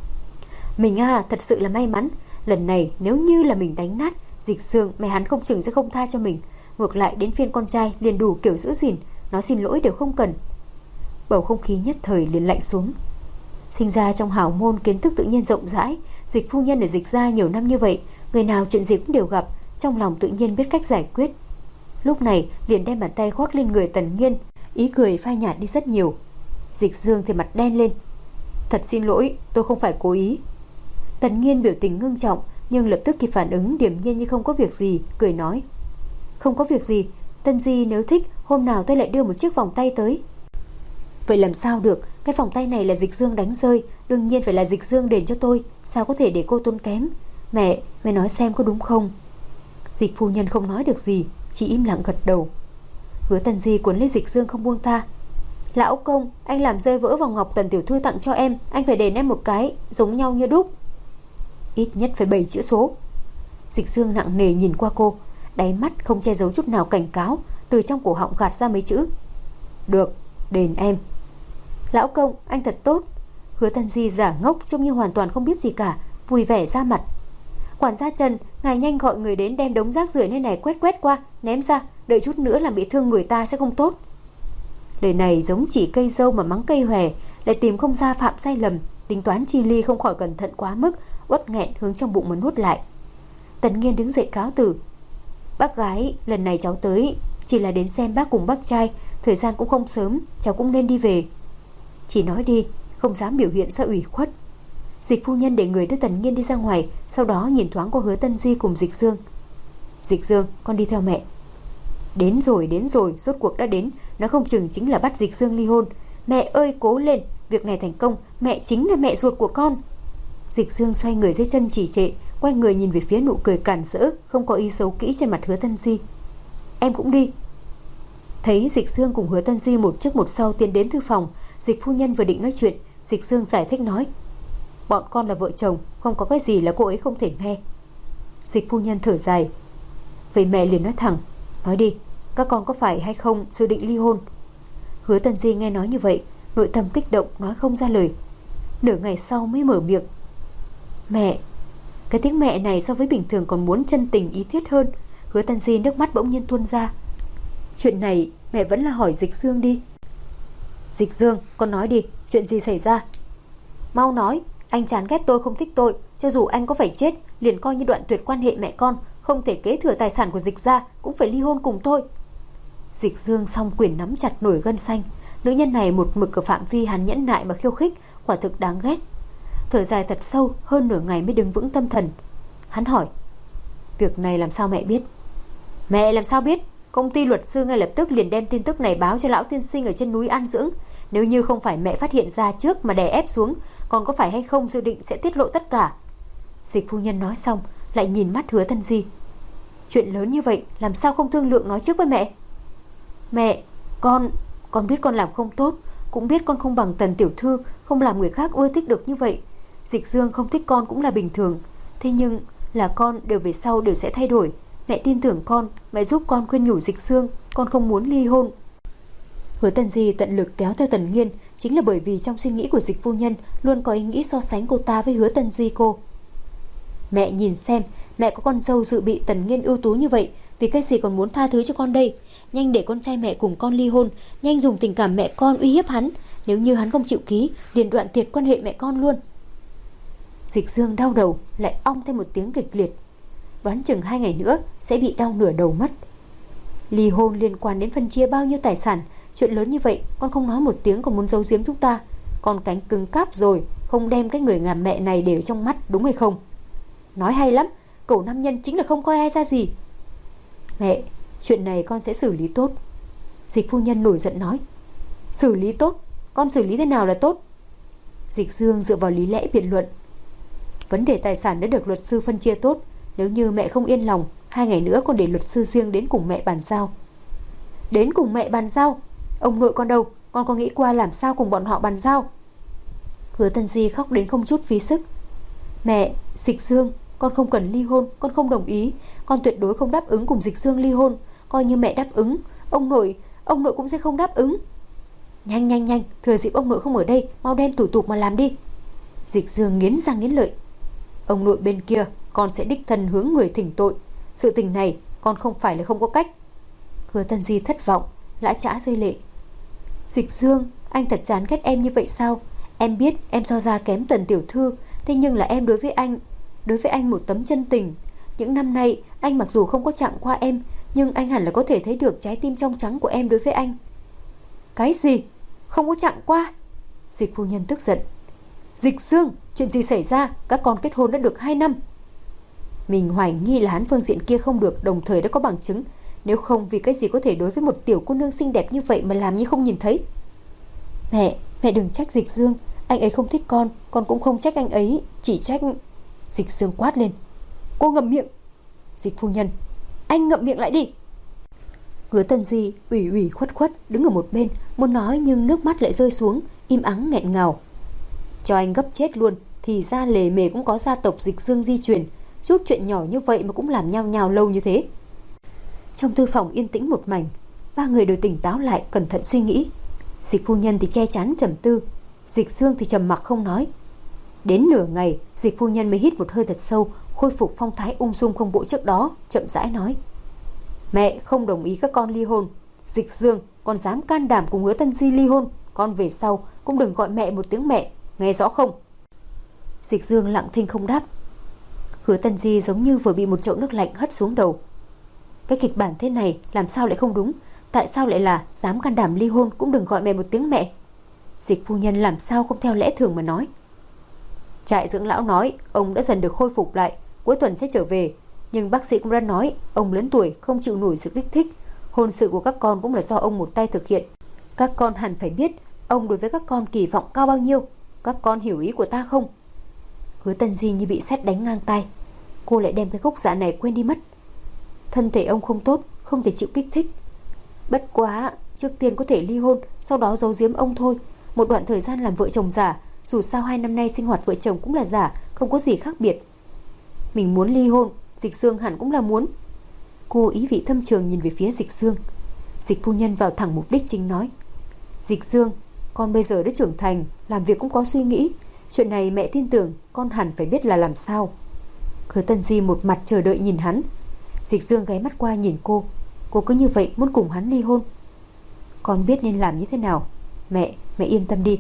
Mình thật sự là may mắn, lần này nếu như là mình đánh nát Dịch Dương, mẹ hắn không chừng sẽ không tha cho mình. Ngược lại đến phiên con trai liền đủ kiểu giữ gìn, nói xin lỗi đều không cần. Bầu không khí nhất thời liền lạnh xuống. Sinh ra trong hào môn, kiến thức tự nhiên rộng rãi, Dịch phu nhân ở Dịch gia nhiều năm như vậy, người nào chuyện gì cũng đều gặp, trong lòng tự nhiên biết cách giải quyết. Lúc này liền đem bàn tay khoác lên người Tần Nghiên, ý cười phai nhạt đi rất nhiều. Dịch Dương thì mặt đen lên. Thật xin lỗi, tôi không phải cố ý. Tần Nghiên biểu tình ngưng trọng, nhưng lập tức kịp phản ứng, điềm nhiên như không có việc gì, cười nói. Không có việc gì, Tân Di nếu thích, hôm nào tôi lại đưa một chiếc vòng tay tới. Vậy làm sao được, cái vòng tay này là Dịch Dương đánh rơi, đương nhiên phải là Dịch Dương đền cho tôi, sao có thể để cô tốn kém. Mẹ nói xem có đúng không? Dịch phu nhân không nói được gì, chỉ im lặng gật đầu. Hứa Tân Di cuốn lấy Dịch Dương không buông tha. Lão công, anh làm rơi vỡ vòng ngọc Tần tiểu thư tặng cho em, anh phải đền em một cái, giống nhau như đúc. Ít nhất phải 7 chữ số. Dịch Dương nặng nề nhìn qua cô, đáy mắt không che giấu chút nào cảnh cáo, từ trong cổ họng gạt ra mấy chữ. Được, đền em. Lão công, anh thật tốt. Hứa Tân Di giả ngốc trông như hoàn toàn không biết gì cả, vui vẻ ra mặt. Quản gia Trần, Ngài nhanh gọi người đến đem đống rác rưởi nơi này quét qua, ném ra, đợi chút nữa làm bị thương người ta sẽ không tốt. Lời này giống chỉ cây dâu mà mắng cây hòe, lại tìm không ra phạm sai lầm, tính toán chi ly không khỏi cẩn thận quá mức, uất nghẹn hướng trong bụng mà nuốt lại. Tần Nghiên đứng dậy cáo từ. Bác gái, lần này cháu tới chỉ là đến xem bác cùng bác trai, thời gian cũng không sớm, cháu cũng nên đi về. Chỉ nói đi, không dám biểu hiện ra ủy khuất. Dịch phu nhân để người đưa Tần Nghiên đi ra ngoài, sau đó nhìn thoáng qua Hứa Tân Di cùng Dịch Dương. Dịch Dương, con đi theo mẹ. Đến rồi, rốt cuộc đã đến, nó không chừng chính là bắt Dịch Dương ly hôn. Mẹ ơi, cố lên, việc này thành công, mẹ chính là mẹ ruột của con. Dịch Dương xoay người dưới chân trì trệ, quay người nhìn về phía nụ cười cản rỡ, không có ý xấu kỹ trên mặt Hứa Tân Di. Em cũng đi. Thấy Dịch Dương cùng Hứa Tân Di một trước một sau tiến đến thư phòng, Dịch phu nhân vừa định nói chuyện, Dịch Dương giải thích nói: bọn con là vợ chồng, không có cái gì là cô ấy không thể nghe. Dịch phu nhân thở dài. Vậy mẹ liền nói thẳng, nói đi, các con có phải hay không dự định ly hôn? Hứa Tân Di nghe nói như vậy, nội tâm kích động nói không ra lời. Nửa ngày sau mới mở miệng. Mẹ. Cái tiếng mẹ này so với bình thường còn muốn chân tình ý thiết hơn. Hứa Tân Di nước mắt bỗng nhiên tuôn ra. Chuyện này mẹ vẫn là hỏi Dịch Dương đi. Dịch Dương, con nói đi, chuyện gì xảy ra? Mau nói, anh chán ghét tôi, không thích tôi, cho dù anh có phải chết, liền coi như đoạn tuyệt quan hệ mẹ con, không thể kế thừa tài sản của Dịch gia, cũng phải ly hôn cùng tôi. Dịch Dương song quyền nắm chặt nổi gân xanh. Nữ nhân này một mực ở phạm vi hắn nhẫn nại mà khiêu khích, quả thực đáng ghét. Thở dài thật sâu, hơn nửa ngày mới đứng vững tâm thần. Hắn hỏi: việc này làm sao mẹ biết? Mẹ làm sao biết? Công ty luật sư ngay lập tức liền đem tin tức này báo cho lão tiên sinh ở trên núi an dưỡng. Nếu như không phải mẹ phát hiện ra trước mà đè ép xuống, còn có phải hay không dự định sẽ tiết lộ tất cả. Dịch phu nhân nói xong, lại nhìn mắt Hứa Tân Di. Chuyện lớn như vậy, làm sao không thương lượng nói trước với mẹ? Mẹ, con biết con làm không tốt, cũng biết con không bằng Tần tiểu thư, không làm người khác ưa thích được như vậy. Dịch Dương không thích con cũng là bình thường, thế nhưng là con đều về sau đều sẽ thay đổi. Mẹ tin tưởng con, mẹ giúp con khuyên nhủ Dịch Dương, con không muốn ly hôn. Hứa Tân Di tận lực kéo theo Tần Nghiên, chính là bởi vì trong suy nghĩ của Dịch phu nhân luôn có ý nghĩ so sánh cô ta với Hứa Tân Di cô. Mẹ nhìn xem, mẹ có con dâu dự bị Tần Nghiên ưu tú như vậy, vì cái gì còn muốn tha thứ cho con đây? Nhanh để con trai mẹ cùng con ly hôn, nhanh dùng tình cảm mẹ con uy hiếp hắn, nếu như hắn không chịu ký, liền đoạn tuyệt quan hệ mẹ con luôn. Dịch Dương đau đầu, lại ong thêm một tiếng kịch liệt. Đoán chừng 2 ngày nữa sẽ bị đau nửa đầu mất. Ly hôn liên quan đến phân chia bao nhiêu tài sản, chuyện lớn như vậy con không nói một tiếng còn muốn giấu giếm chúng ta. Con cánh cứng cáp rồi, không đem cái người làm mẹ này để ở trong mắt, đúng hay không? Nói hay lắm, cẩu nam nhân chính là không coi ai ra gì. Mẹ, chuyện này con sẽ xử lý tốt. Dịch phu nhân nổi giận nói. Xử lý tốt? Con xử lý thế nào là tốt? Dịch Dương dựa vào lý lẽ biện luận. Vấn đề tài sản đã được luật sư phân chia tốt. Nếu như mẹ không yên lòng, 2 ngày nữa con để luật sư riêng đến cùng mẹ bàn giao. Đến cùng mẹ bàn giao? Ông nội con đâu? Con có nghĩ qua làm sao cùng bọn họ bàn giao? Hứa Tân Di khóc đến không chút phí sức. Mẹ, Dịch Dương, con không cần ly hôn, con không đồng ý. Con tuyệt đối không đáp ứng cùng Dịch Dương ly hôn. Coi như mẹ đáp ứng, ông nội cũng sẽ không đáp ứng. Nhanh, thừa dịp ông nội không ở đây, mau đem thủ tục mà làm đi. Dịch Dương nghiến răng nghiến lợi. Ông nội bên kia, con sẽ đích thân hướng người thỉnh tội. Sự tình này con không phải là không có cách. Hứa Tân Di thất vọng, lã chã rơi lệ. Dịch Dương, anh thật chán ghét em như vậy sao? Em biết em so ra kém Tần tiểu thư, thế nhưng là em đối với anh một tấm chân tình. Những năm nay anh mặc dù không có chạm qua em, nhưng anh hẳn là có thể thấy được trái tim trong trắng của em đối với anh. Cái gì? Không có chạm qua? Dịch phu nhân tức giận. Dịch Dương, chuyện gì xảy ra? Các con kết hôn đã được 2 năm. Mình hoài nghi là hắn phương diện kia không được, đồng thời đã có bằng chứng. Nếu không, vì cái gì có thể đối với một tiểu cô nương xinh đẹp như vậy mà làm như không nhìn thấy? Mẹ đừng trách Dịch Dương, anh ấy không thích con cũng không trách anh ấy, chỉ trách... Dịch Dương quát lên. Cô ngậm miệng. Dịch phu nhân, anh ngậm miệng lại đi. Hứa Tân Di ủy khuất đứng ở một bên, muốn nói nhưng nước mắt lại rơi xuống, im ắng nghẹn ngào. Cho anh gấp chết luôn, thì ra lề mề cũng có gia tộc Dịch Dương di truyền, chút chuyện nhỏ như vậy mà cũng làm nhao lâu như thế. Trong thư phòng yên tĩnh một mảnh, 3 người đều tỉnh táo lại, cẩn thận suy nghĩ. Dịch phu nhân thì che chắn trầm tư, Dịch Dương thì trầm mặc không nói. Đến nửa ngày, Dịch phu nhân mới hít một hơi thật sâu, khôi phục phong thái ung dung không vội trước đó, chậm rãi nói: Mẹ không đồng ý các con ly hôn. Dịch Dương, con dám can đảm cùng Hứa Tân Di ly hôn, con về sau cũng đừng gọi mẹ một tiếng mẹ, nghe rõ không? Dịch Dương lặng thinh không đáp. Hứa Tân Di giống như vừa bị một chậu nước lạnh hất xuống đầu. Cái kịch bản thế này làm sao lại không đúng? Tại sao lại là dám can đảm ly hôn cũng đừng gọi mẹ một tiếng mẹ? Dịch phu nhân làm sao không theo lẽ thường mà nói. Trại dưỡng lão nói ông đã dần được khôi phục lại, cuối tuần sẽ trở về. Nhưng bác sĩ cũng đã nói ông lớn tuổi không chịu nổi sự kích thích. Hôn sự của các con cũng là do ông một tay thực hiện. Các con hẳn phải biết ông đối với các con kỳ vọng cao bao nhiêu. Các con hiểu ý của ta không? Hứa Tân Di như bị sét đánh ngang tai. Cô lại đem cái gốc dạ này quên đi mất. Thân thể ông không tốt, không thể chịu kích thích. Bất quá trước tiên có thể ly hôn, sau đó giấu giếm ông thôi. Một đoạn thời gian làm vợ chồng giả. Dù sao 2 năm nay sinh hoạt vợ chồng cũng là giả, không có gì khác biệt. Mình muốn ly hôn, Dịch Dương hẳn cũng là muốn. Cô ý vị thâm trường nhìn về phía Dịch Dương. Dịch phu nhân vào thẳng mục đích chính nói: Dịch Dương, con bây giờ đã trưởng thành, làm việc cũng có suy nghĩ. Chuyện này mẹ tin tưởng con hẳn phải biết là làm sao. Hứa Tân Di một mặt chờ đợi nhìn hắn. Dịch Dương ghé mắt qua nhìn cô. Cô cứ như vậy muốn cùng hắn ly hôn. Con biết nên làm như thế nào. Mẹ yên tâm đi.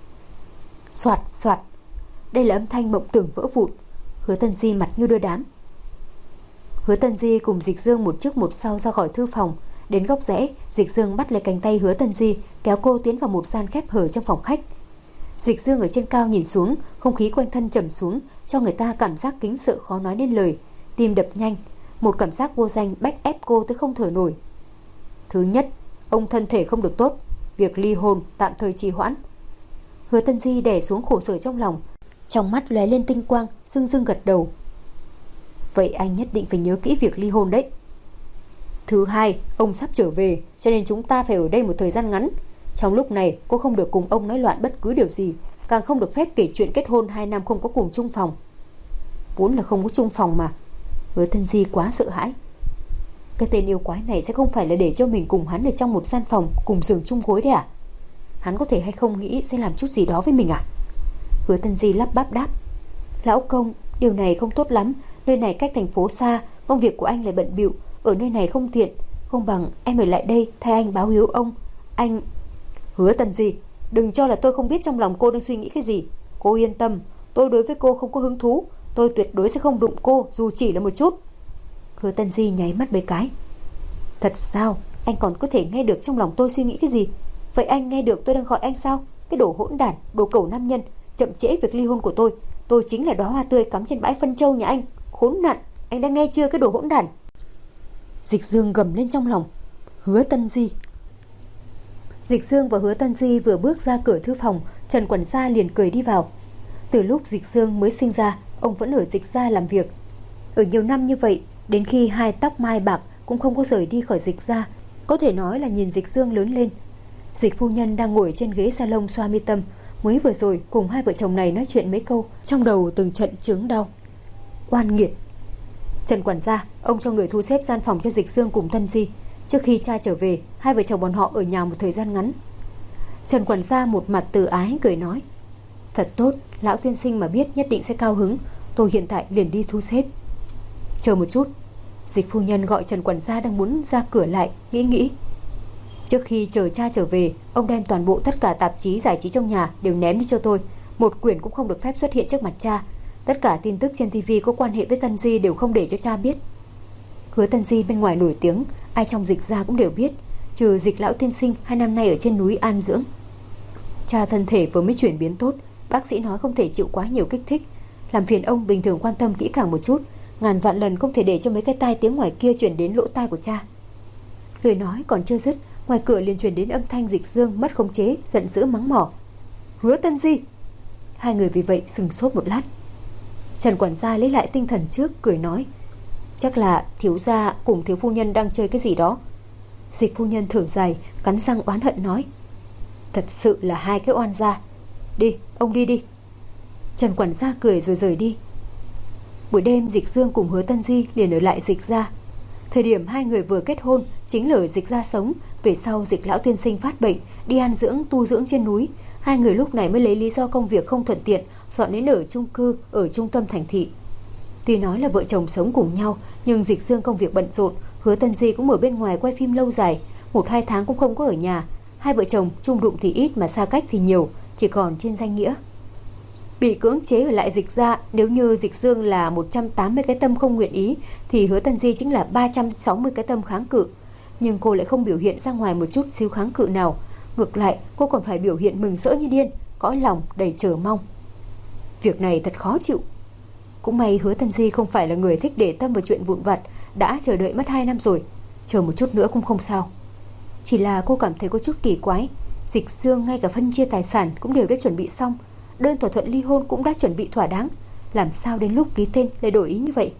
Soạt soạt. Đây là âm thanh mộng tưởng vỡ vụn. Hứa Tân Di mặt như đưa đám. Hứa Tân Di cùng Dịch Dương một trước một sau ra khỏi thư phòng. Đến góc rẽ, Dịch Dương bắt lấy cánh tay Hứa Tân Di, kéo cô tiến vào một gian khép hở trong phòng khách. Dịch Dương ở trên cao nhìn xuống, không khí quanh thân trầm xuống, cho người ta cảm giác kính sợ khó nói nên lời. Tim đập nhanh, một cảm giác vô danh bách ép cô tới không thở nổi. Thứ nhất, ông thân thể không được tốt, việc ly hôn tạm thời trì hoãn. Hứa Tân Di đè xuống khổ sở trong lòng, trong mắt lóe lên tinh quang, dưng dưng gật đầu. Vậy anh nhất định phải nhớ kỹ việc ly hôn đấy. Thứ hai, ông sắp trở về, cho nên chúng ta phải ở đây một thời gian ngắn. Trong lúc này cô không được cùng ông nói loạn bất cứ điều gì, càng không được phép kể chuyện kết hôn 2 năm không có cùng chung phòng. Vốn là không có chung phòng mà. Hứa Tân Di quá sợ hãi. Cái tên yêu quái này sẽ không phải là để cho mình cùng hắn ở trong một gian phòng, cùng giường chung gối đấy à? Hắn có thể hay không nghĩ sẽ làm chút gì đó với mình à? Hứa Tân Di lắp bắp đáp: Lão công, điều này không tốt lắm. Nơi này cách thành phố xa, công việc của anh lại bận bịu, ở nơi này không tiện. Không bằng em ở lại đây thay anh báo hiếu ông. Anh... Hứa Tân Di, đừng cho là tôi không biết trong lòng cô đang suy nghĩ cái gì. Cô yên tâm, tôi đối với cô không có hứng thú. Tôi tuyệt đối sẽ không đụng cô dù chỉ là một chút. Hứa Tân Di nháy mắt mấy cái. Thật sao? Anh còn có thể nghe được trong lòng tôi suy nghĩ cái gì? Vậy anh nghe được tôi đang gọi anh sao? Cái đồ hỗn đản, đồ cẩu nam nhân, chậm trễ việc ly hôn của tôi. Tôi chính là đóa hoa tươi cắm trên bãi phân châu nhà anh. Khốn nạn, anh đang nghe chưa cái đồ hỗn đản? Dịch Dương gầm lên trong lòng. Hứa Tân Di. Dịch Dương và Hứa Tân Di vừa bước ra cửa thư phòng, Trần Quẩn Gia liền cười đi vào. Từ lúc Dịch Dương mới sinh ra, ông vẫn ở Dịch gia làm việc. Ở nhiều năm như vậy, đến khi hai tóc mai bạc cũng không có rời đi khỏi Dịch gia, có thể nói là nhìn Dịch Dương lớn lên. Dịch phu nhân đang ngồi trên ghế salon xoa mi tâm, mới vừa rồi cùng hai vợ chồng này nói chuyện mấy câu, trong đầu từng trận chướng đau. Oan nghiệt. Trần quản gia, ông cho người thu xếp gian phòng cho Dịch Dương cùng Tân Di. Trước khi cha trở về, hai vợ chồng bọn họ ở nhà một thời gian ngắn. Trần quản gia một mặt từ ái cười nói: Thật tốt, lão tiên sinh mà biết nhất định sẽ cao hứng. Tôi hiện tại liền đi thu xếp. Chờ một chút. Dịch phu nhân gọi Trần quản gia đang muốn ra cửa lại, nghĩ. Trước khi chờ cha trở về, ông đem toàn bộ tất cả tạp chí giải trí trong nhà đều ném đi cho tôi. Một quyển cũng không được phép xuất hiện trước mặt cha. Tất cả tin tức trên TV có quan hệ với Tân Di đều không để cho cha biết. Hứa Tân Di bên ngoài nổi tiếng, ai trong Dịch gia cũng đều biết, trừ Dịch lão tiên sinh 2 năm nay ở trên núi an dưỡng. Cha thân thể vừa mới chuyển biến tốt, bác sĩ nói không thể chịu quá nhiều kích thích. Làm phiền ông bình thường quan tâm kỹ càng một chút, ngàn vạn lần không thể để cho mấy cái tai tiếng ngoài kia chuyển đến lỗ tai của cha. Lời nói còn chưa dứt, ngoài cửa liền truyền đến âm thanh Dịch Dương mất khống chế, giận dữ mắng mỏ: Hứa Tân Di! Hai người vì vậy sừng sốt một lát. Trần quản gia lấy lại tinh thần trước, cười nói: Chắc là thiếu gia cùng thiếu phu nhân đang chơi cái gì đó. Dịch phu nhân thở dài, cắn răng oán hận nói: Thật sự là hai cái oan gia. Đi, ông đi. Trần quản gia cười rồi rời đi. Buổi đêm Dịch Dương cùng Hứa Tân Di liền ở lại Dịch gia. Thời điểm hai người vừa kết hôn chính là ở Dịch gia sống. Về sau Dịch lão tiên sinh phát bệnh, đi an dưỡng tu dưỡng trên núi. Hai người lúc này mới lấy lý do công việc không thuận tiện dọn đến ở chung cư ở trung tâm thành thị. Tuy nói là vợ chồng sống cùng nhau, nhưng Dịch Dương công việc bận rộn, Hứa Tân Di cũng ở bên ngoài quay phim lâu dài, 1-2 tháng cũng không có ở nhà. Hai vợ chồng chung đụng thì ít mà xa cách thì nhiều, chỉ còn trên danh nghĩa. Bị cưỡng chế ở lại Dịch gia, nếu như Dịch Dương là 180 cái tâm không nguyện ý thì Hứa Tân Di chính là 360 cái tâm kháng cự. Nhưng cô lại không biểu hiện ra ngoài một chút xíu kháng cự nào. Ngược lại, cô còn phải biểu hiện mừng rỡ như điên, cõi lòng đầy chờ mong. Việc này thật khó chịu. Cũng may Hứa Tân Di không phải là người thích để tâm vào chuyện vụn vặt, đã chờ đợi mất 2 năm rồi, chờ một chút nữa cũng không sao. Chỉ là cô cảm thấy có chút kỳ quái, Dịch Dương ngay cả phân chia tài sản cũng đều đã chuẩn bị xong, đơn thỏa thuận ly hôn cũng đã chuẩn bị thỏa đáng, làm sao đến lúc ký tên lại đổi ý như vậy?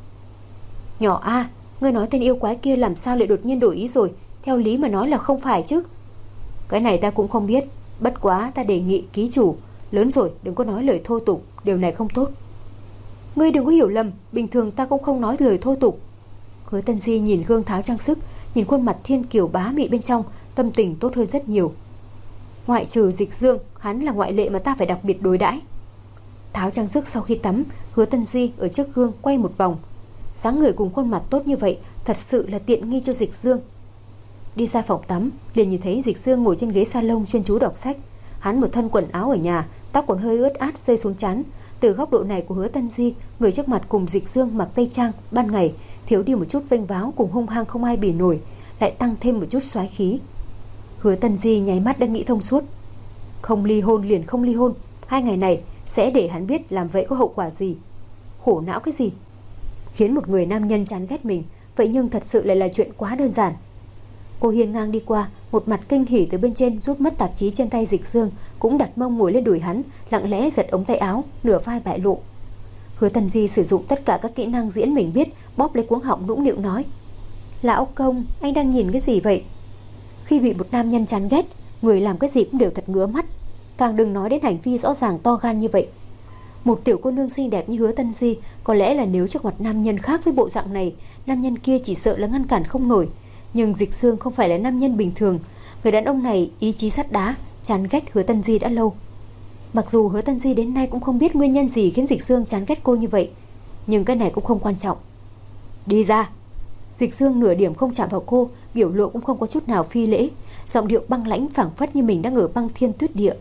Nhỏ A, ngươi nói tên yêu quái kia làm sao lại đột nhiên đổi ý rồi? Theo lý mà nói là không phải chứ. Cái này ta cũng không biết, bất quá ta đề nghị ký chủ, lớn rồi đừng có nói lời thô tục, điều này không tốt. Ngươi đừng có hiểu lầm, bình thường ta cũng không nói lời thô tục. Hứa Tân Di nhìn gương tháo trang sức, nhìn khuôn mặt thiên kiều bá mị bên trong, tâm tình tốt hơn rất nhiều. Ngoại trừ Dịch Dương, hắn là ngoại lệ mà ta phải đặc biệt đối đãi. Tháo trang sức sau khi tắm, Hứa Tân Di ở trước gương quay một vòng. Dáng người cùng khuôn mặt tốt như vậy, thật sự là tiện nghi cho Dịch Dương. Đi ra phòng tắm, liền nhìn thấy Dịch Dương ngồi trên ghế salon chuyên chú đọc sách. Hắn một thân quần áo ở nhà, tóc còn hơi ướt át rơi xuống trán. Từ góc độ này của Hứa Tân Di, người trước mặt cùng Dịch Dương mặc tây trang ban ngày, thiếu đi một chút vênh váo cùng hung hăng không ai bì nổi, lại tăng thêm một chút soái khí. Hứa Tân Di nháy mắt đã nghĩ thông suốt. Không ly hôn liền không ly hôn, 2 ngày này sẽ để hắn biết làm vậy có hậu quả gì. Khổ não cái gì? Khiến một người nam nhân chán ghét mình, vậy nhưng thật sự lại là chuyện quá đơn giản. Cô hiên ngang đi qua, một mặt kinh hỉ từ bên trên rút mất tạp chí trên tay Dịch Dương, cũng đặt mông ngồi lên đùi hắn, lặng lẽ giật ống tay áo, nửa vai bại lộ. Hứa Tân Di sử dụng tất cả các kỹ năng diễn mình biết, bóp lấy cuống họng nũng nịu nói: Lão công, anh đang nhìn cái gì vậy? Khi bị một nam nhân chán ghét, người làm cái gì cũng đều thật ngứa mắt, càng đừng nói đến hành vi rõ ràng to gan như vậy. Một tiểu cô nương xinh đẹp như Hứa Tân Di, có lẽ là nếu trước mặt nam nhân khác với bộ dạng này, nam nhân kia chỉ sợ là ngăn cản không nổi. Nhưng Dịch Dương không phải là nam nhân bình thường, người đàn ông này ý chí sắt đá, chán ghét Hứa Tân Di đã lâu. Mặc dù Hứa Tân Di đến nay cũng không biết nguyên nhân gì khiến Dịch Dương chán ghét cô như vậy, nhưng cái này cũng không quan trọng. Đi ra. Dịch Dương nửa điểm không chạm vào cô, biểu lộ cũng không có chút nào phi lễ, giọng điệu băng lãnh phảng phất như mình đang ở băng thiên tuyết địa.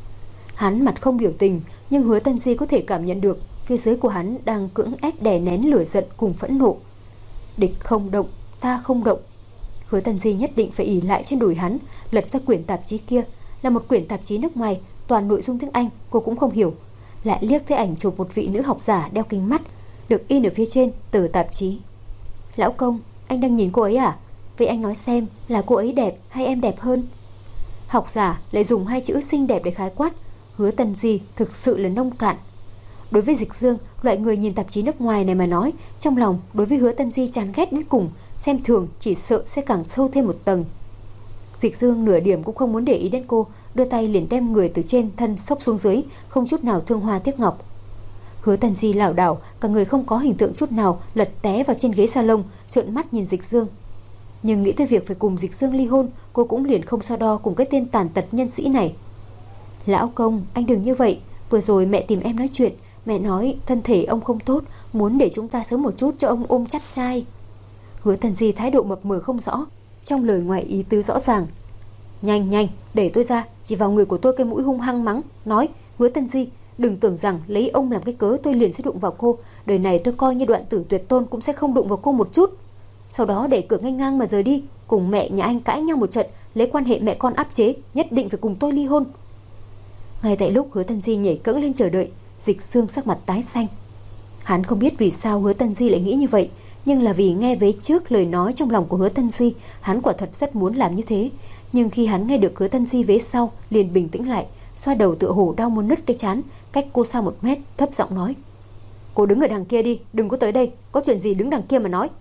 Hắn mặt không biểu tình, nhưng Hứa Tân Di có thể cảm nhận được phía dưới của hắn đang cưỡng ép đè nén lửa giận cùng phẫn nộ. Địch không động, ta không động. Hứa Tân Di nhất định phải ỷ lại trên đùi hắn, lật ra quyển tạp chí kia, là một quyển tạp chí nước ngoài, toàn nội dung tiếng Anh, cô cũng không hiểu. Lại liếc thấy ảnh chụp một vị nữ học giả đeo kính mắt, được in ở phía trên tờ tạp chí. Lão công, anh đang nhìn cô ấy à? Vậy anh nói xem là cô ấy đẹp hay em đẹp hơn? Học giả lại dùng 2 chữ xinh đẹp để khái quát. Hứa Tân Di thực sự là nông cạn. Đối với Dịch Dương, loại người nhìn tạp chí nước ngoài này mà nói, trong lòng đối với Hứa Tân Di chán ghét đến cùng, xem thường chỉ sợ sẽ càng sâu thêm một tầng. Dịch Dương nửa điểm cũng không muốn để ý đến cô, đưa tay liền đem người từ trên thân xốc xuống dưới, không chút nào thương hoa tiếc ngọc. Hứa Tân Di lảo đảo, cả người không có hình tượng chút nào, lật té vào trên ghế salon, trợn mắt nhìn Dịch Dương. Nhưng nghĩ tới việc phải cùng Dịch Dương ly hôn, cô cũng liền không so đo cùng cái tên tàn tật nhân sĩ này. Lão công, anh đừng như vậy, vừa rồi mẹ tìm em nói chuyện, mẹ nói thân thể ông không tốt, muốn để chúng ta sớm một chút cho ông ôm chắt trai. Hứa Tân Di thái độ mập mờ không rõ, trong lời ngoài ý tứ rõ ràng. Nhanh, để tôi ra, chỉ vào người của tôi cái mũi hung hăng mắng, nói: Hứa Tân Di, đừng tưởng rằng lấy ông làm cái cớ tôi liền sẽ đụng vào cô, đời này tôi coi như đoạn tử tuyệt tôn cũng sẽ không đụng vào cô một chút. Sau đó đẩy cửa nghênh ngang mà rời đi, cùng mẹ nhà anh cãi nhau một trận, lấy quan hệ mẹ con áp chế, nhất định phải cùng tôi ly hôn. Ngay tại lúc Hứa Tân Di nhảy cẫng lên chờ đợi, Dịch Dương sắc mặt tái xanh. Hắn không biết vì sao Hứa Tân Di lại nghĩ như vậy, nhưng là vì nghe vế trước lời nói trong lòng của Hứa Tân Di, hắn quả thật rất muốn làm như thế. Nhưng khi hắn nghe được Hứa Tân Di vế sau, liền bình tĩnh lại, xoa đầu tựa hồ đau muốn nứt cái trán, cách cô xa 1 mét, thấp giọng nói: Cô đứng ở đằng kia đi, đừng có tới đây, có chuyện gì đứng đằng kia mà nói.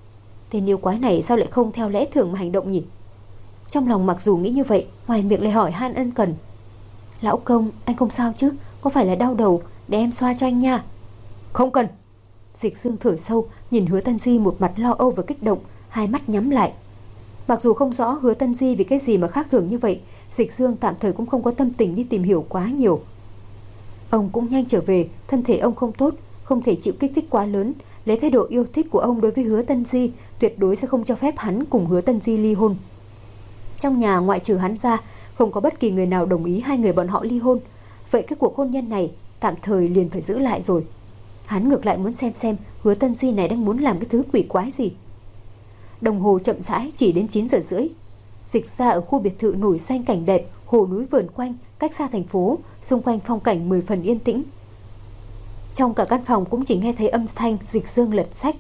Tên yêu quái này sao lại không theo lẽ thường mà hành động nhỉ? Trong lòng mặc dù nghĩ như vậy, ngoài miệng lại hỏi han ân cần: Lão công, anh không sao chứ? Có phải là đau đầu? Để em xoa cho anh nha. Không cần. Dịch Dương thở sâu, nhìn Hứa Tân Di một mặt lo âu và kích động, hai mắt nhắm lại. Mặc dù không rõ Hứa Tân Di vì cái gì mà khác thường như vậy, Dịch Dương tạm thời cũng không có tâm tình đi tìm hiểu quá nhiều. Ông cũng nhanh trở về, thân thể ông không tốt, không thể chịu kích thích quá lớn. Lấy thái độ yêu thích của ông đối với Hứa Tân Di, tuyệt đối sẽ không cho phép hắn cùng Hứa Tân Di ly hôn. Trong nhà ngoại trừ hắn ra, không có bất kỳ người nào đồng ý hai người bọn họ ly hôn. Vậy cái cuộc hôn nhân này tạm thời liền phải giữ lại rồi. Hắn ngược lại muốn xem Hứa Tân Di này đang muốn làm cái thứ quỷ quái gì. Đồng hồ chậm rãi chỉ đến 9 giờ rưỡi. Dịch ra ở khu biệt thự nổi xanh cảnh đẹp, hồ núi vờn quanh, cách xa thành phố, xung quanh phong cảnh 10 phần yên tĩnh. Trong cả căn phòng cũng chỉ nghe thấy âm thanh Dịch Dương lật sách.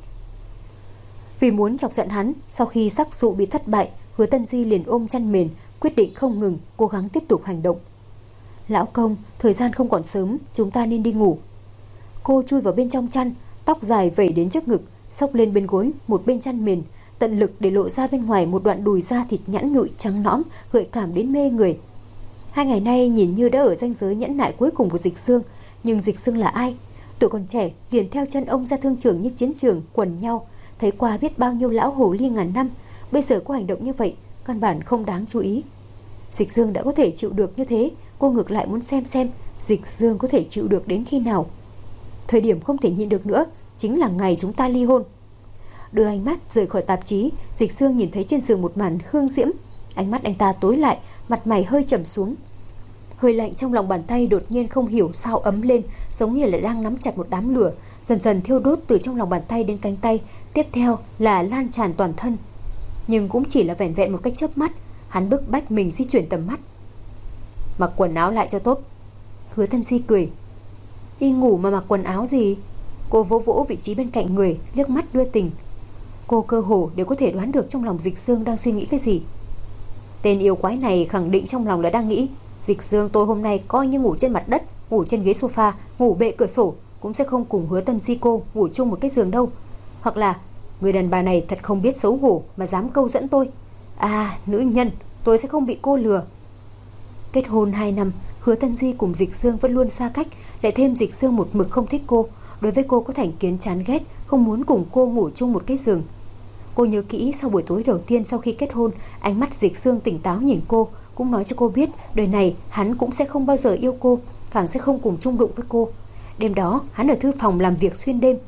Vì muốn chọc giận hắn, sau khi sắc dụ bị thất bại, Hứa Tân Di liền ôm chăn mền, quyết định không ngừng, cố gắng tiếp tục hành động. Lão công, thời gian không còn sớm, chúng ta nên đi ngủ. Cô chui vào bên trong chăn, tóc dài vẩy đến trước ngực, xốc lên bên gối, một bên chăn mền, tận lực để lộ ra bên ngoài một đoạn đùi da thịt nhẵn nhụi trắng nõn, gợi cảm đến mê người. 2 ngày nay nhìn như đã ở ranh giới nhẫn nại cuối cùng của Dịch Dương, nhưng Dịch Dương là ai? Tuổi còn trẻ liền theo chân ông ra thương trường như chiến trường, quần nhau, thấy qua biết bao nhiêu lão hồ ly ngàn năm, bây giờ có hành động như vậy căn bản không đáng chú ý. Dịch Dương đã có thể chịu được như thế, cô ngược lại muốn xem Dịch Dương có thể chịu được đến khi nào. Thời điểm không thể nhịn được nữa chính là ngày chúng ta ly hôn. Đưa ánh mắt rời khỏi tạp chí, Dịch Dương nhìn thấy trên giường một màn hương diễm. Ánh mắt anh ta tối lại, mặt mày hơi trầm xuống. Hơi lạnh trong lòng bàn tay đột nhiên không hiểu sao ấm lên, giống như là đang nắm chặt một đám lửa, dần dần thiêu đốt từ trong lòng bàn tay đến cánh tay, tiếp theo là lan tràn toàn thân. Nhưng cũng chỉ là vẻn vẹn một cái chớp mắt, hắn bức bách mình di chuyển tầm mắt. Mặc quần áo lại cho tốt. Hứa Tân Di cười. Đi ngủ mà mặc quần áo gì? Cô vỗ vỗ vị trí bên cạnh người, liếc mắt đưa tình. Cô cơ hồ đều có thể đoán được trong lòng Dịch Dương đang suy nghĩ cái gì. Tên yêu quái này khẳng định trong lòng là đang nghĩ, Dịch Dương tôi hôm nay coi như ngủ trên mặt đất, ngủ trên ghế sofa, ngủ bệ cửa sổ, cũng sẽ không cùng Hứa Tân Di cô ngủ chung một cái giường đâu. Hoặc là người đàn bà này thật không biết xấu hổ mà dám câu dẫn tôi. À, nữ nhân, tôi sẽ không bị cô lừa. Kết hôn 2 năm, Hứa Tân Di cùng Dịch Dương vẫn luôn xa cách, lại thêm Dịch Dương một mực không thích cô, đối với cô có thành kiến chán ghét, không muốn cùng cô ngủ chung một cái giường. Cô nhớ kỹ sau buổi tối đầu tiên sau khi kết hôn, ánh mắt Dịch Dương tỉnh táo nhìn cô, cũng nói cho cô biết đời này hắn cũng sẽ không bao giờ yêu cô, càng sẽ không cùng chung đụng với cô. Đêm đó hắn ở thư phòng làm việc xuyên đêm.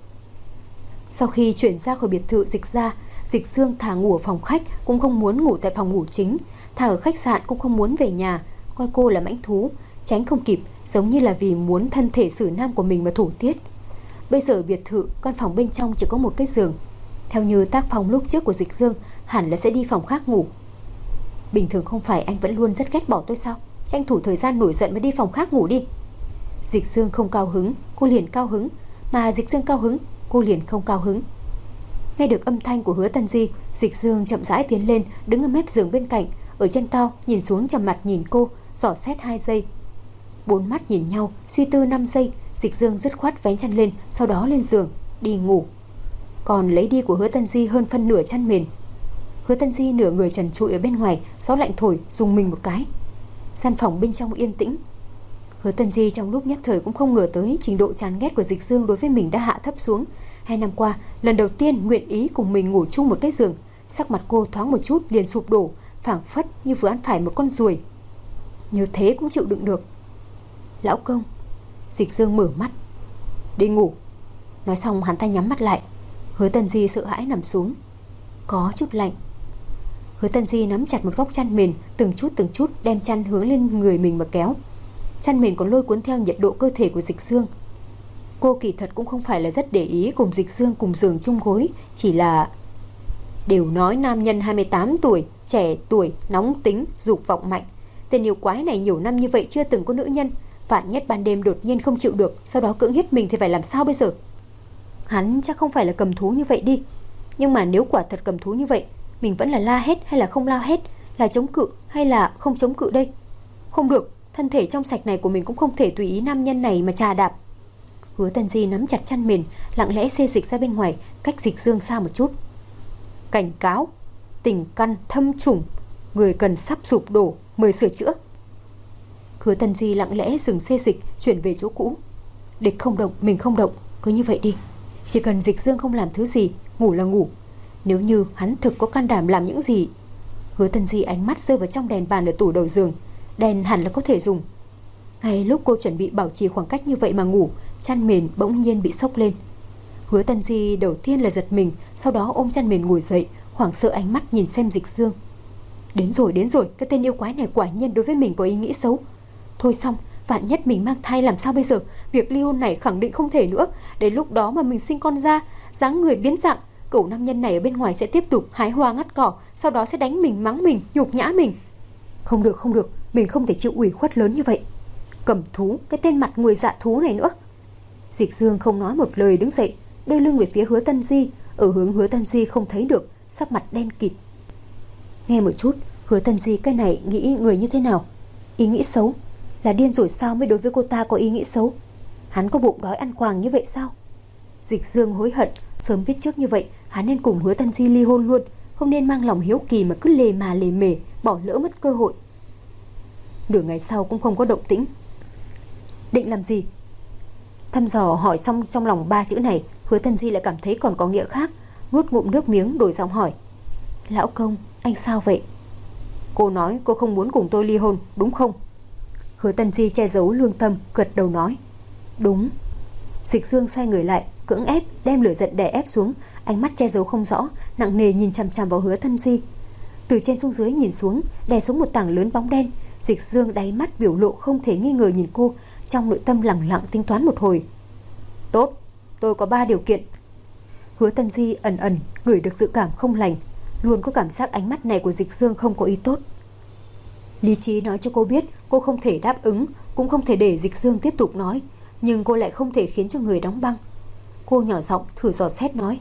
Sau khi chuyển ra khỏi biệt thự Dịch ra, Dịch Dương thà ngủ ở phòng khách cũng không muốn ngủ tại phòng ngủ chính, thà ở khách sạn cũng không muốn về nhà, coi cô là mãnh thú, tránh không kịp, giống như là vì muốn thân thể xử nam của mình mà thủ tiết. Bây giờ biệt thự, căn phòng bên trong chỉ có một cái giường. Theo như tác phong lúc trước của Dịch Dương, hẳn là sẽ đi phòng khác ngủ. Bình thường không phải anh vẫn luôn rất ghét bỏ tôi sao? Tranh thủ thời gian nổi giận mới đi phòng khác ngủ đi. Dịch Dương không cao hứng, cô liền cao hứng, mà Dịch Dương cao hứng, cô liền không cao hứng. Nghe được âm thanh của Hứa Tân Di, Dịch Dương chậm rãi tiến lên, đứng ở mép giường bên cạnh, ở trên cao nhìn xuống, trầm mặt nhìn cô, dò xét 2 giây. 4 mắt nhìn nhau, suy tư 5 giây, Dịch Dương dứt khoát vén chăn lên, sau đó lên giường đi ngủ. Còn lấy đi của Hứa Tân Di hơn phân nửa chăn mền. Hứa Tân Di nửa người trần trụi ở bên ngoài, gió lạnh thổi, dùng mình một cái. Gian phòng bên trong yên tĩnh. Hứa Tân Di trong lúc nhất thời cũng không ngờ tới trình độ chán ghét của Dịch Dương đối với mình đã hạ thấp xuống. 2 năm qua, lần đầu tiên nguyện ý cùng mình ngủ chung một cái giường. Sắc mặt cô thoáng một chút liền sụp đổ, phảng phất như vừa ăn phải một con ruồi. Như thế cũng chịu đựng được. Lão công. Dịch Dương mở mắt. Đi ngủ. Nói xong hắn ta nhắm mắt lại. Hứa Tân Di sợ hãi nằm xuống. Có chút lạnh. Hứa Tân Di nắm chặt một góc chăn mền, từng chút đem chăn hướng lên người mình mà kéo. Chăn mền còn lôi cuốn theo nhiệt độ cơ thể của Dịch Dương. Cô kỳ thật cũng không phải là rất để ý cùng Dịch Dương cùng giường chung gối, chỉ là đều nói nam nhân 28 tuổi, trẻ tuổi, nóng tính, dục vọng mạnh. Tên yêu quái này nhiều năm như vậy chưa từng có nữ nhân, vạn nhất ban đêm đột nhiên không chịu được, sau đó cưỡng hiếp mình thì phải làm sao bây giờ? Hắn chắc không phải là cầm thú như vậy đi. Nhưng mà nếu quả thật cầm thú như vậy, mình vẫn là la hết hay là không la hết, là chống cự hay là không chống cự đây? Không được, thân thể trong sạch này của mình cũng không thể tùy ý nam nhân này mà chà đạp. Hứa Tân Di nắm chặt chăn mền, lặng lẽ xê dịch ra bên ngoài, cách Dịch Dương xa một chút. Cảnh cáo, tình căn thâm trùng, người cần sắp sụp đổ, mời sửa chữa. Hứa Tân Di lặng lẽ dừng xê dịch, chuyển về chỗ cũ. Địch không động, mình không động, cứ như vậy đi. Chỉ cần Dịch Dương không làm thứ gì, ngủ là ngủ. Nếu như hắn thực có can đảm làm những gì. Hứa Tân Di ánh mắt rơi vào trong đèn bàn ở tủ đầu giường. Đèn hẳn là có thể dùng. Ngay lúc cô chuẩn bị bảo trì khoảng cách như vậy mà ngủ, chăn mền bỗng nhiên bị xốc lên. Hứa Tân Di đầu tiên là giật mình, sau đó ôm chăn mền ngồi dậy, hoảng sợ ánh mắt nhìn xem Dịch Dương. Đến rồi, cái tên yêu quái này quả nhiên đối với mình có ý nghĩ xấu. Thôi xong, vạn nhất mình mang thai làm sao bây giờ? Việc ly hôn này khẳng định không thể nữa. Đến lúc đó mà mình sinh con ra, dáng người biến dạng, cậu nam nhân này ở bên ngoài sẽ tiếp tục hái hoa ngắt cỏ, sau đó sẽ đánh mình, mắng mình, nhục nhã mình. Không được, mình không thể chịu ủy khuất lớn như vậy. Cẩm Thú, cái tên mặt người dạ thú này nữa. Dịch Dương không nói một lời đứng dậy, đưa lưng về phía Hứa Tân Di, ở hướng Hứa Tân Di không thấy được, sắc mặt đen kịt. Nghe một chút, Hứa Tân Di cái này nghĩ người như thế nào? Ý nghĩ xấu? Là điên rồi sao mới đối với cô ta có ý nghĩ xấu? Hắn có bụng đói ăn quàng như vậy sao? Dịch Dương hối hận, sớm biết trước như vậy, hắn nên cùng Hứa Tân Di ly hôn luôn, không nên mang lòng hiếu kỳ mà cứ lề mề, bỏ lỡ mất cơ hội. Nửa ngày sau cũng không có động tĩnh. Định làm gì? Thăm dò hỏi xong trong lòng 3 chữ này, Hứa Tân Di lại cảm thấy còn có nghĩa khác, nuốt ngụm nước miếng đổi giọng hỏi. Lão công, anh sao vậy? Cô nói cô không muốn cùng tôi ly hôn, đúng không? Hứa Tân Di che giấu lương tâm, gật đầu nói. Đúng. Dịch Dương xoay người lại, cưỡng ép đem lửa giận đè ép xuống, ánh mắt che giấu không rõ, nặng nề nhìn chằm chằm vào Hứa Tân Di. Từ trên xuống dưới nhìn xuống, đè xuống một tảng lớn bóng đen. Dịch Dương đáy mắt biểu lộ không thể nghi ngờ nhìn cô, trong nội tâm lẳng lặng tính toán một hồi. Tốt, tôi có 3 điều kiện. Hứa Tân Di ẩn ngửi được dự cảm không lành, luôn có cảm giác ánh mắt này của Dịch Dương không có ý tốt. Lý trí nói cho cô biết cô không thể đáp ứng, cũng không thể để Dịch Dương tiếp tục nói, nhưng cô lại không thể khiến cho người đóng băng. Cô nhỏ giọng thử dò xét nói.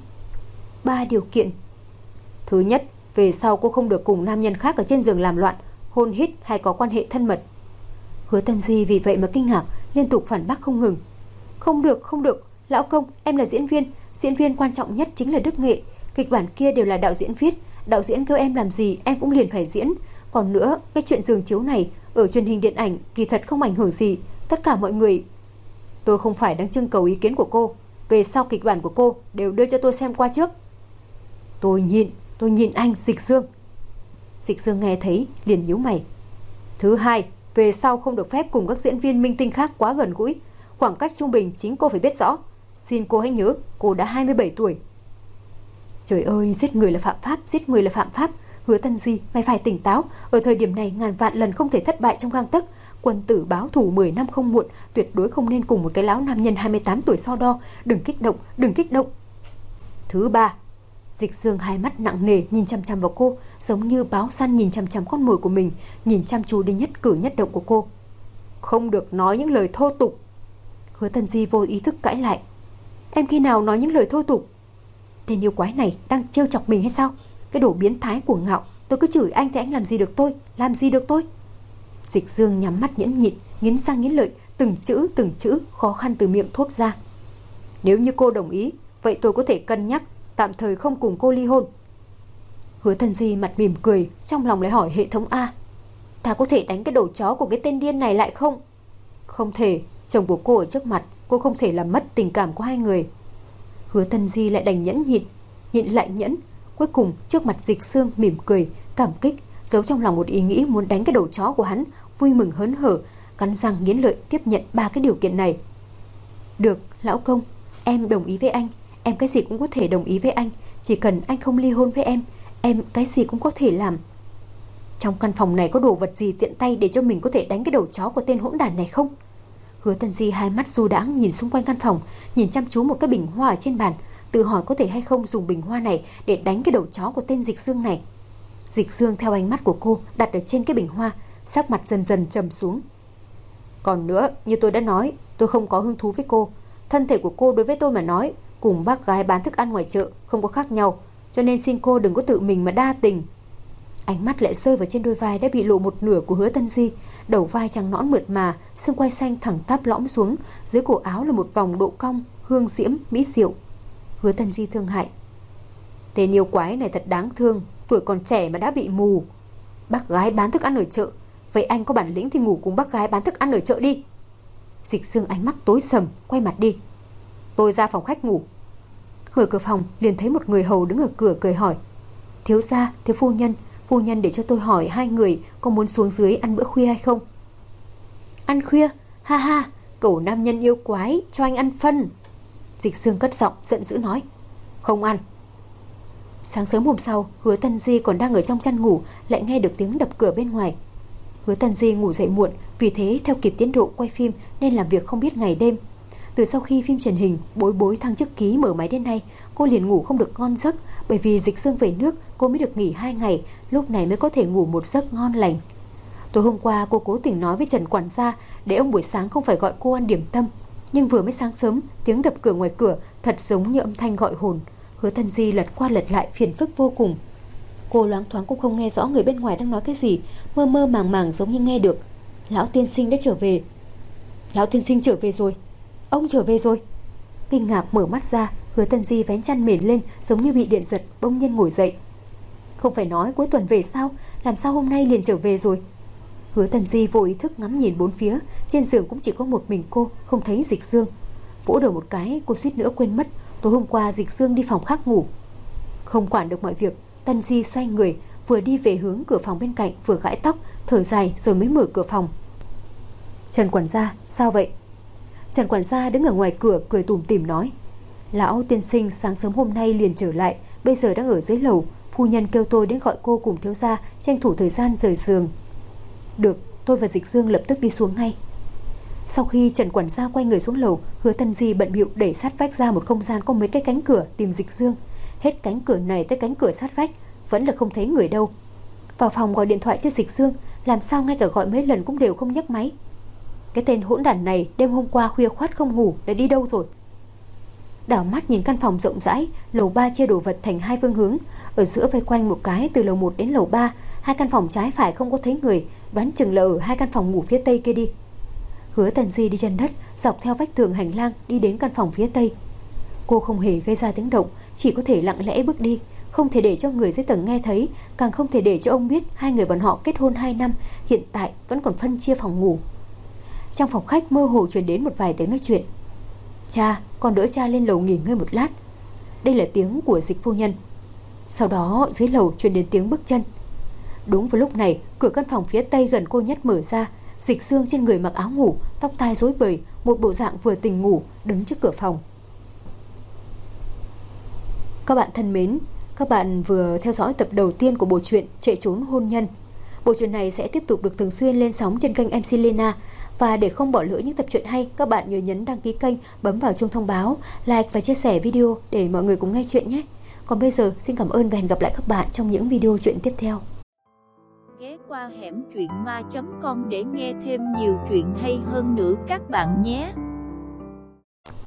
3 điều kiện. Thứ nhất, về sau cô không được cùng nam nhân khác ở trên giường làm loạn, hôn hít hay có quan hệ thân mật. Hứa Tân Di vì vậy mà kinh ngạc, liên tục phản bác không ngừng. Không được, lão công, em là diễn viên quan trọng nhất chính là đức nghệ, kịch bản kia đều là đạo diễn viết, đạo diễn kêu em làm gì em cũng liền phải diễn. Còn nữa, cái chuyện giường chiếu này ở truyền hình điện ảnh kỳ thật không ảnh hưởng gì, tất cả mọi người. Tôi không phải đang trưng cầu ý kiến của cô, về sau kịch bản của cô đều đưa cho tôi xem qua trước. Tôi nhịn anh, Dịch Dương. Dịch Dương nghe thấy liền nhíu mày. Thứ hai, về sau không được phép cùng các diễn viên minh tinh khác quá gần gũi, khoảng cách trung bình chính cô phải biết rõ. Xin cô hãy nhớ, cô đã 27 tuổi. Trời ơi, giết người là phạm pháp. Hứa Tân Di, mày phải tỉnh táo, ở thời điểm này ngàn vạn lần không thể thất bại trong gang tấc. Quân tử báo thù 10 năm không muộn, tuyệt đối không nên cùng một cái lão nam nhân 28 tuổi so đo, đừng kích động. Thứ ba, Dịch Dương hai mắt nặng nề nhìn chăm chăm vào cô, giống như báo săn nhìn chăm chăm con mồi của mình, nhìn chăm chú đến nhất cử nhất động của cô. Không được nói những lời thô tục. Hứa Tân Di vô ý thức cãi lại. Em khi nào nói những lời thô tục? Tên yêu quái này đang trêu chọc mình hay sao? Cái đồ biến thái cuồng ngạo, tôi cứ chửi anh thì anh làm gì được tôi? Dịch Dương nhắm mắt nhẫn nhịn, nghiến răng nghiến lợi, từng chữ khó khăn từ miệng thốt ra. Nếu như cô đồng ý, vậy tôi có thể cân nhắc tạm thời không cùng cô ly hôn. Hứa Tân Di mặt mỉm cười, trong lòng lại hỏi hệ thống A. Ta có thể đánh cái đầu chó của cái tên điên này lại không? Không thể, chồng của cô ở trước mặt, cô không thể làm mất tình cảm của hai người. Hứa Tân Di lại đành nhẫn nhịn lại nhẫn. Cuối cùng trước mặt Dịch Dương mỉm cười, cảm kích, giấu trong lòng một ý nghĩ muốn đánh cái đầu chó của hắn, vui mừng hớn hở, cắn răng nghiến lợi tiếp nhận 3 cái điều kiện này. Được, lão công, em đồng ý với anh, em cái gì cũng có thể đồng ý với anh, chỉ cần anh không ly hôn với em cái gì cũng có thể làm. Trong căn phòng này có đồ vật gì tiện tay để cho mình có thể đánh cái đầu chó của tên hỗn đản này không? Hứa Tân Di hai mắt du đãng nhìn xung quanh căn phòng, nhìn chăm chú một cái bình hoa ở trên bàn, tự hỏi có thể hay không dùng bình hoa này để đánh cái đầu chó của tên Dịch Dương này. Dịch Dương theo ánh mắt của cô đặt ở trên cái bình hoa, sắc mặt dần dần trầm xuống. Còn nữa, như tôi đã nói, tôi không có hứng thú với cô. Thân thể của cô đối với tôi mà nói, cùng bác gái bán thức ăn ngoài chợ không có khác nhau, cho nên xin cô đừng có tự mình mà đa tình. Ánh mắt lại rơi vào trên đôi vai đã bị lộ một nửa của Hứa Tân Di, đầu vai trắng nõn mượt mà, xương quai xanh thẳng tắp lõm xuống, dưới cổ áo là một vòng độ cong, hương diễm, mỹ diệu. Hứa Tân Di thương hại. Tên yêu quái này thật đáng thương, tuổi còn trẻ mà đã bị mù. Bác gái bán thức ăn ở chợ, vậy anh có bản lĩnh thì ngủ cùng bác gái bán thức ăn ở chợ đi. Dịch Dương ánh mắt tối sầm, quay mặt đi. Tôi ra phòng khách ngủ. Mở cửa phòng liền thấy một người hầu đứng ở cửa cười hỏi. Thiếu gia, thiếu phu nhân để cho tôi hỏi hai người có muốn xuống dưới ăn bữa khuya hay không? Ăn khuya? Ha ha, Cậu nam nhân yêu quái, cho anh ăn phân. Dịch Dương cất giọng giận dữ nói. Không ăn. Sáng sớm hôm sau, Hứa Tân Di còn đang ở trong chăn ngủ, lại nghe được tiếng đập cửa bên ngoài. Hứa Tân Di ngủ dậy muộn, vì thế theo kịp tiến độ quay phim nên làm việc không biết ngày đêm. Từ sau khi phim truyền hình Bối Bối thăng chức ký mở máy đến nay, cô liền ngủ không được ngon giấc, bởi vì Dịch Dương về nước cô mới được nghỉ 2 ngày, lúc này mới có thể ngủ một giấc ngon lành. Tối hôm qua cô cố tình nói với Trần quản gia để ông buổi sáng không phải gọi cô ăn điểm tâm, nhưng vừa mới sáng sớm, tiếng đập cửa ngoài cửa thật giống như âm thanh gọi hồn. Hứa Tân Di lật qua lật lại phiền phức vô cùng. Cô loáng thoáng cũng không nghe rõ người bên ngoài đang nói cái gì, mơ mơ màng màng giống như nghe được. Lão tiên sinh đã trở về. Lão tiên sinh trở về rồi. Ông trở về rồi. Kinh ngạc mở mắt ra, Hứa Tân Di vén chăn mền lên giống như bị điện giật, bỗng nhiên ngồi dậy. Không phải nói cuối tuần về sao, làm sao hôm nay liền trở về rồi? Hứa Tân Di vô ý thức ngắm nhìn bốn phía, trên giường cũng chỉ có một mình cô, không thấy Dịch Dương. Vỗ đầu một cái, cô suýt nữa quên mất tối hôm qua Dịch Dương đi phòng khác ngủ. Không quản được mọi việc, Tân Di xoay người, vừa đi về hướng cửa phòng bên cạnh, vừa gãi tóc, thở dài rồi mới mở cửa phòng. Trần quản gia, sao vậy? Trần quản gia đứng ở ngoài cửa cười tủm tỉm nói. Lão tiên sinh sáng sớm hôm nay liền trở lại, bây giờ đang ở dưới lầu. Phu nhân kêu tôi đến gọi cô cùng thiếu gia tranh thủ thời gian rời giường. Được, tôi và Dịch Dương lập tức đi xuống ngay. Sau khi Trần quản gia quay người xuống lầu, Hứa Tân Di bận bịu đẩy sát vách ra một không gian có mấy cái cánh cửa tìm Dịch Dương. Hết cánh cửa này tới cánh cửa sát vách, vẫn là không thấy người đâu. Vào phòng gọi điện thoại cho Dịch Dương, làm sao ngay cả gọi mấy lần cũng đều không nhấc máy. Cái tên hỗn đản này đêm hôm qua khuya khoắt không ngủ đã đi đâu rồi? Đảo mắt nhìn căn phòng rộng rãi, lầu 3 chia đồ vật thành 2 phương hướng, ở giữa vây quanh một cái từ lầu 1 đến lầu 3, 2 căn phòng trái phải không có thấy người, đoán chừng là ở 2 căn phòng ngủ phía tây kia đi. Hứa Tần Di đi chân đất, dọc theo vách tường hành lang đi đến căn phòng phía tây. Cô không hề gây ra tiếng động, chỉ có thể lặng lẽ bước đi, không thể để cho người dưới tầng nghe thấy, càng không thể để cho ông biết hai người bọn họ kết hôn 2 năm, hiện tại vẫn còn phân chia phòng ngủ. Trong phòng khách mơ hồ truyền đến một vài tiếng nói chuyện. Cha, con đỡ cha lên lầu nghỉ ngơi một lát. Đây là tiếng của Dịch phu nhân. Sau đó dưới lầu truyền đến tiếng bước chân. Đúng vào lúc này, cửa căn phòng phía tây gần cô nhất mở ra. Dịch Dương trên người mặc áo ngủ, tóc tai rối bời, một bộ dạng vừa tỉnh ngủ, đứng trước cửa phòng. Các bạn thân mến, các bạn vừa theo dõi tập đầu tiên của bộ truyện Chạy trốn hôn nhân. Bộ truyện này sẽ tiếp tục được thường xuyên lên sóng trên kênh MC Lena. Và để không bỏ lỡ những tập truyện hay, các bạn nhớ nhấn đăng ký kênh, bấm vào chuông thông báo, like và chia sẻ video để mọi người cùng nghe chuyện nhé. Còn bây giờ, xin cảm ơn và hẹn gặp lại các bạn trong những video truyện tiếp theo. Ghé qua hẻm truyện ma.com để nghe thêm nhiều chuyện hay hơn nữa các bạn nhé.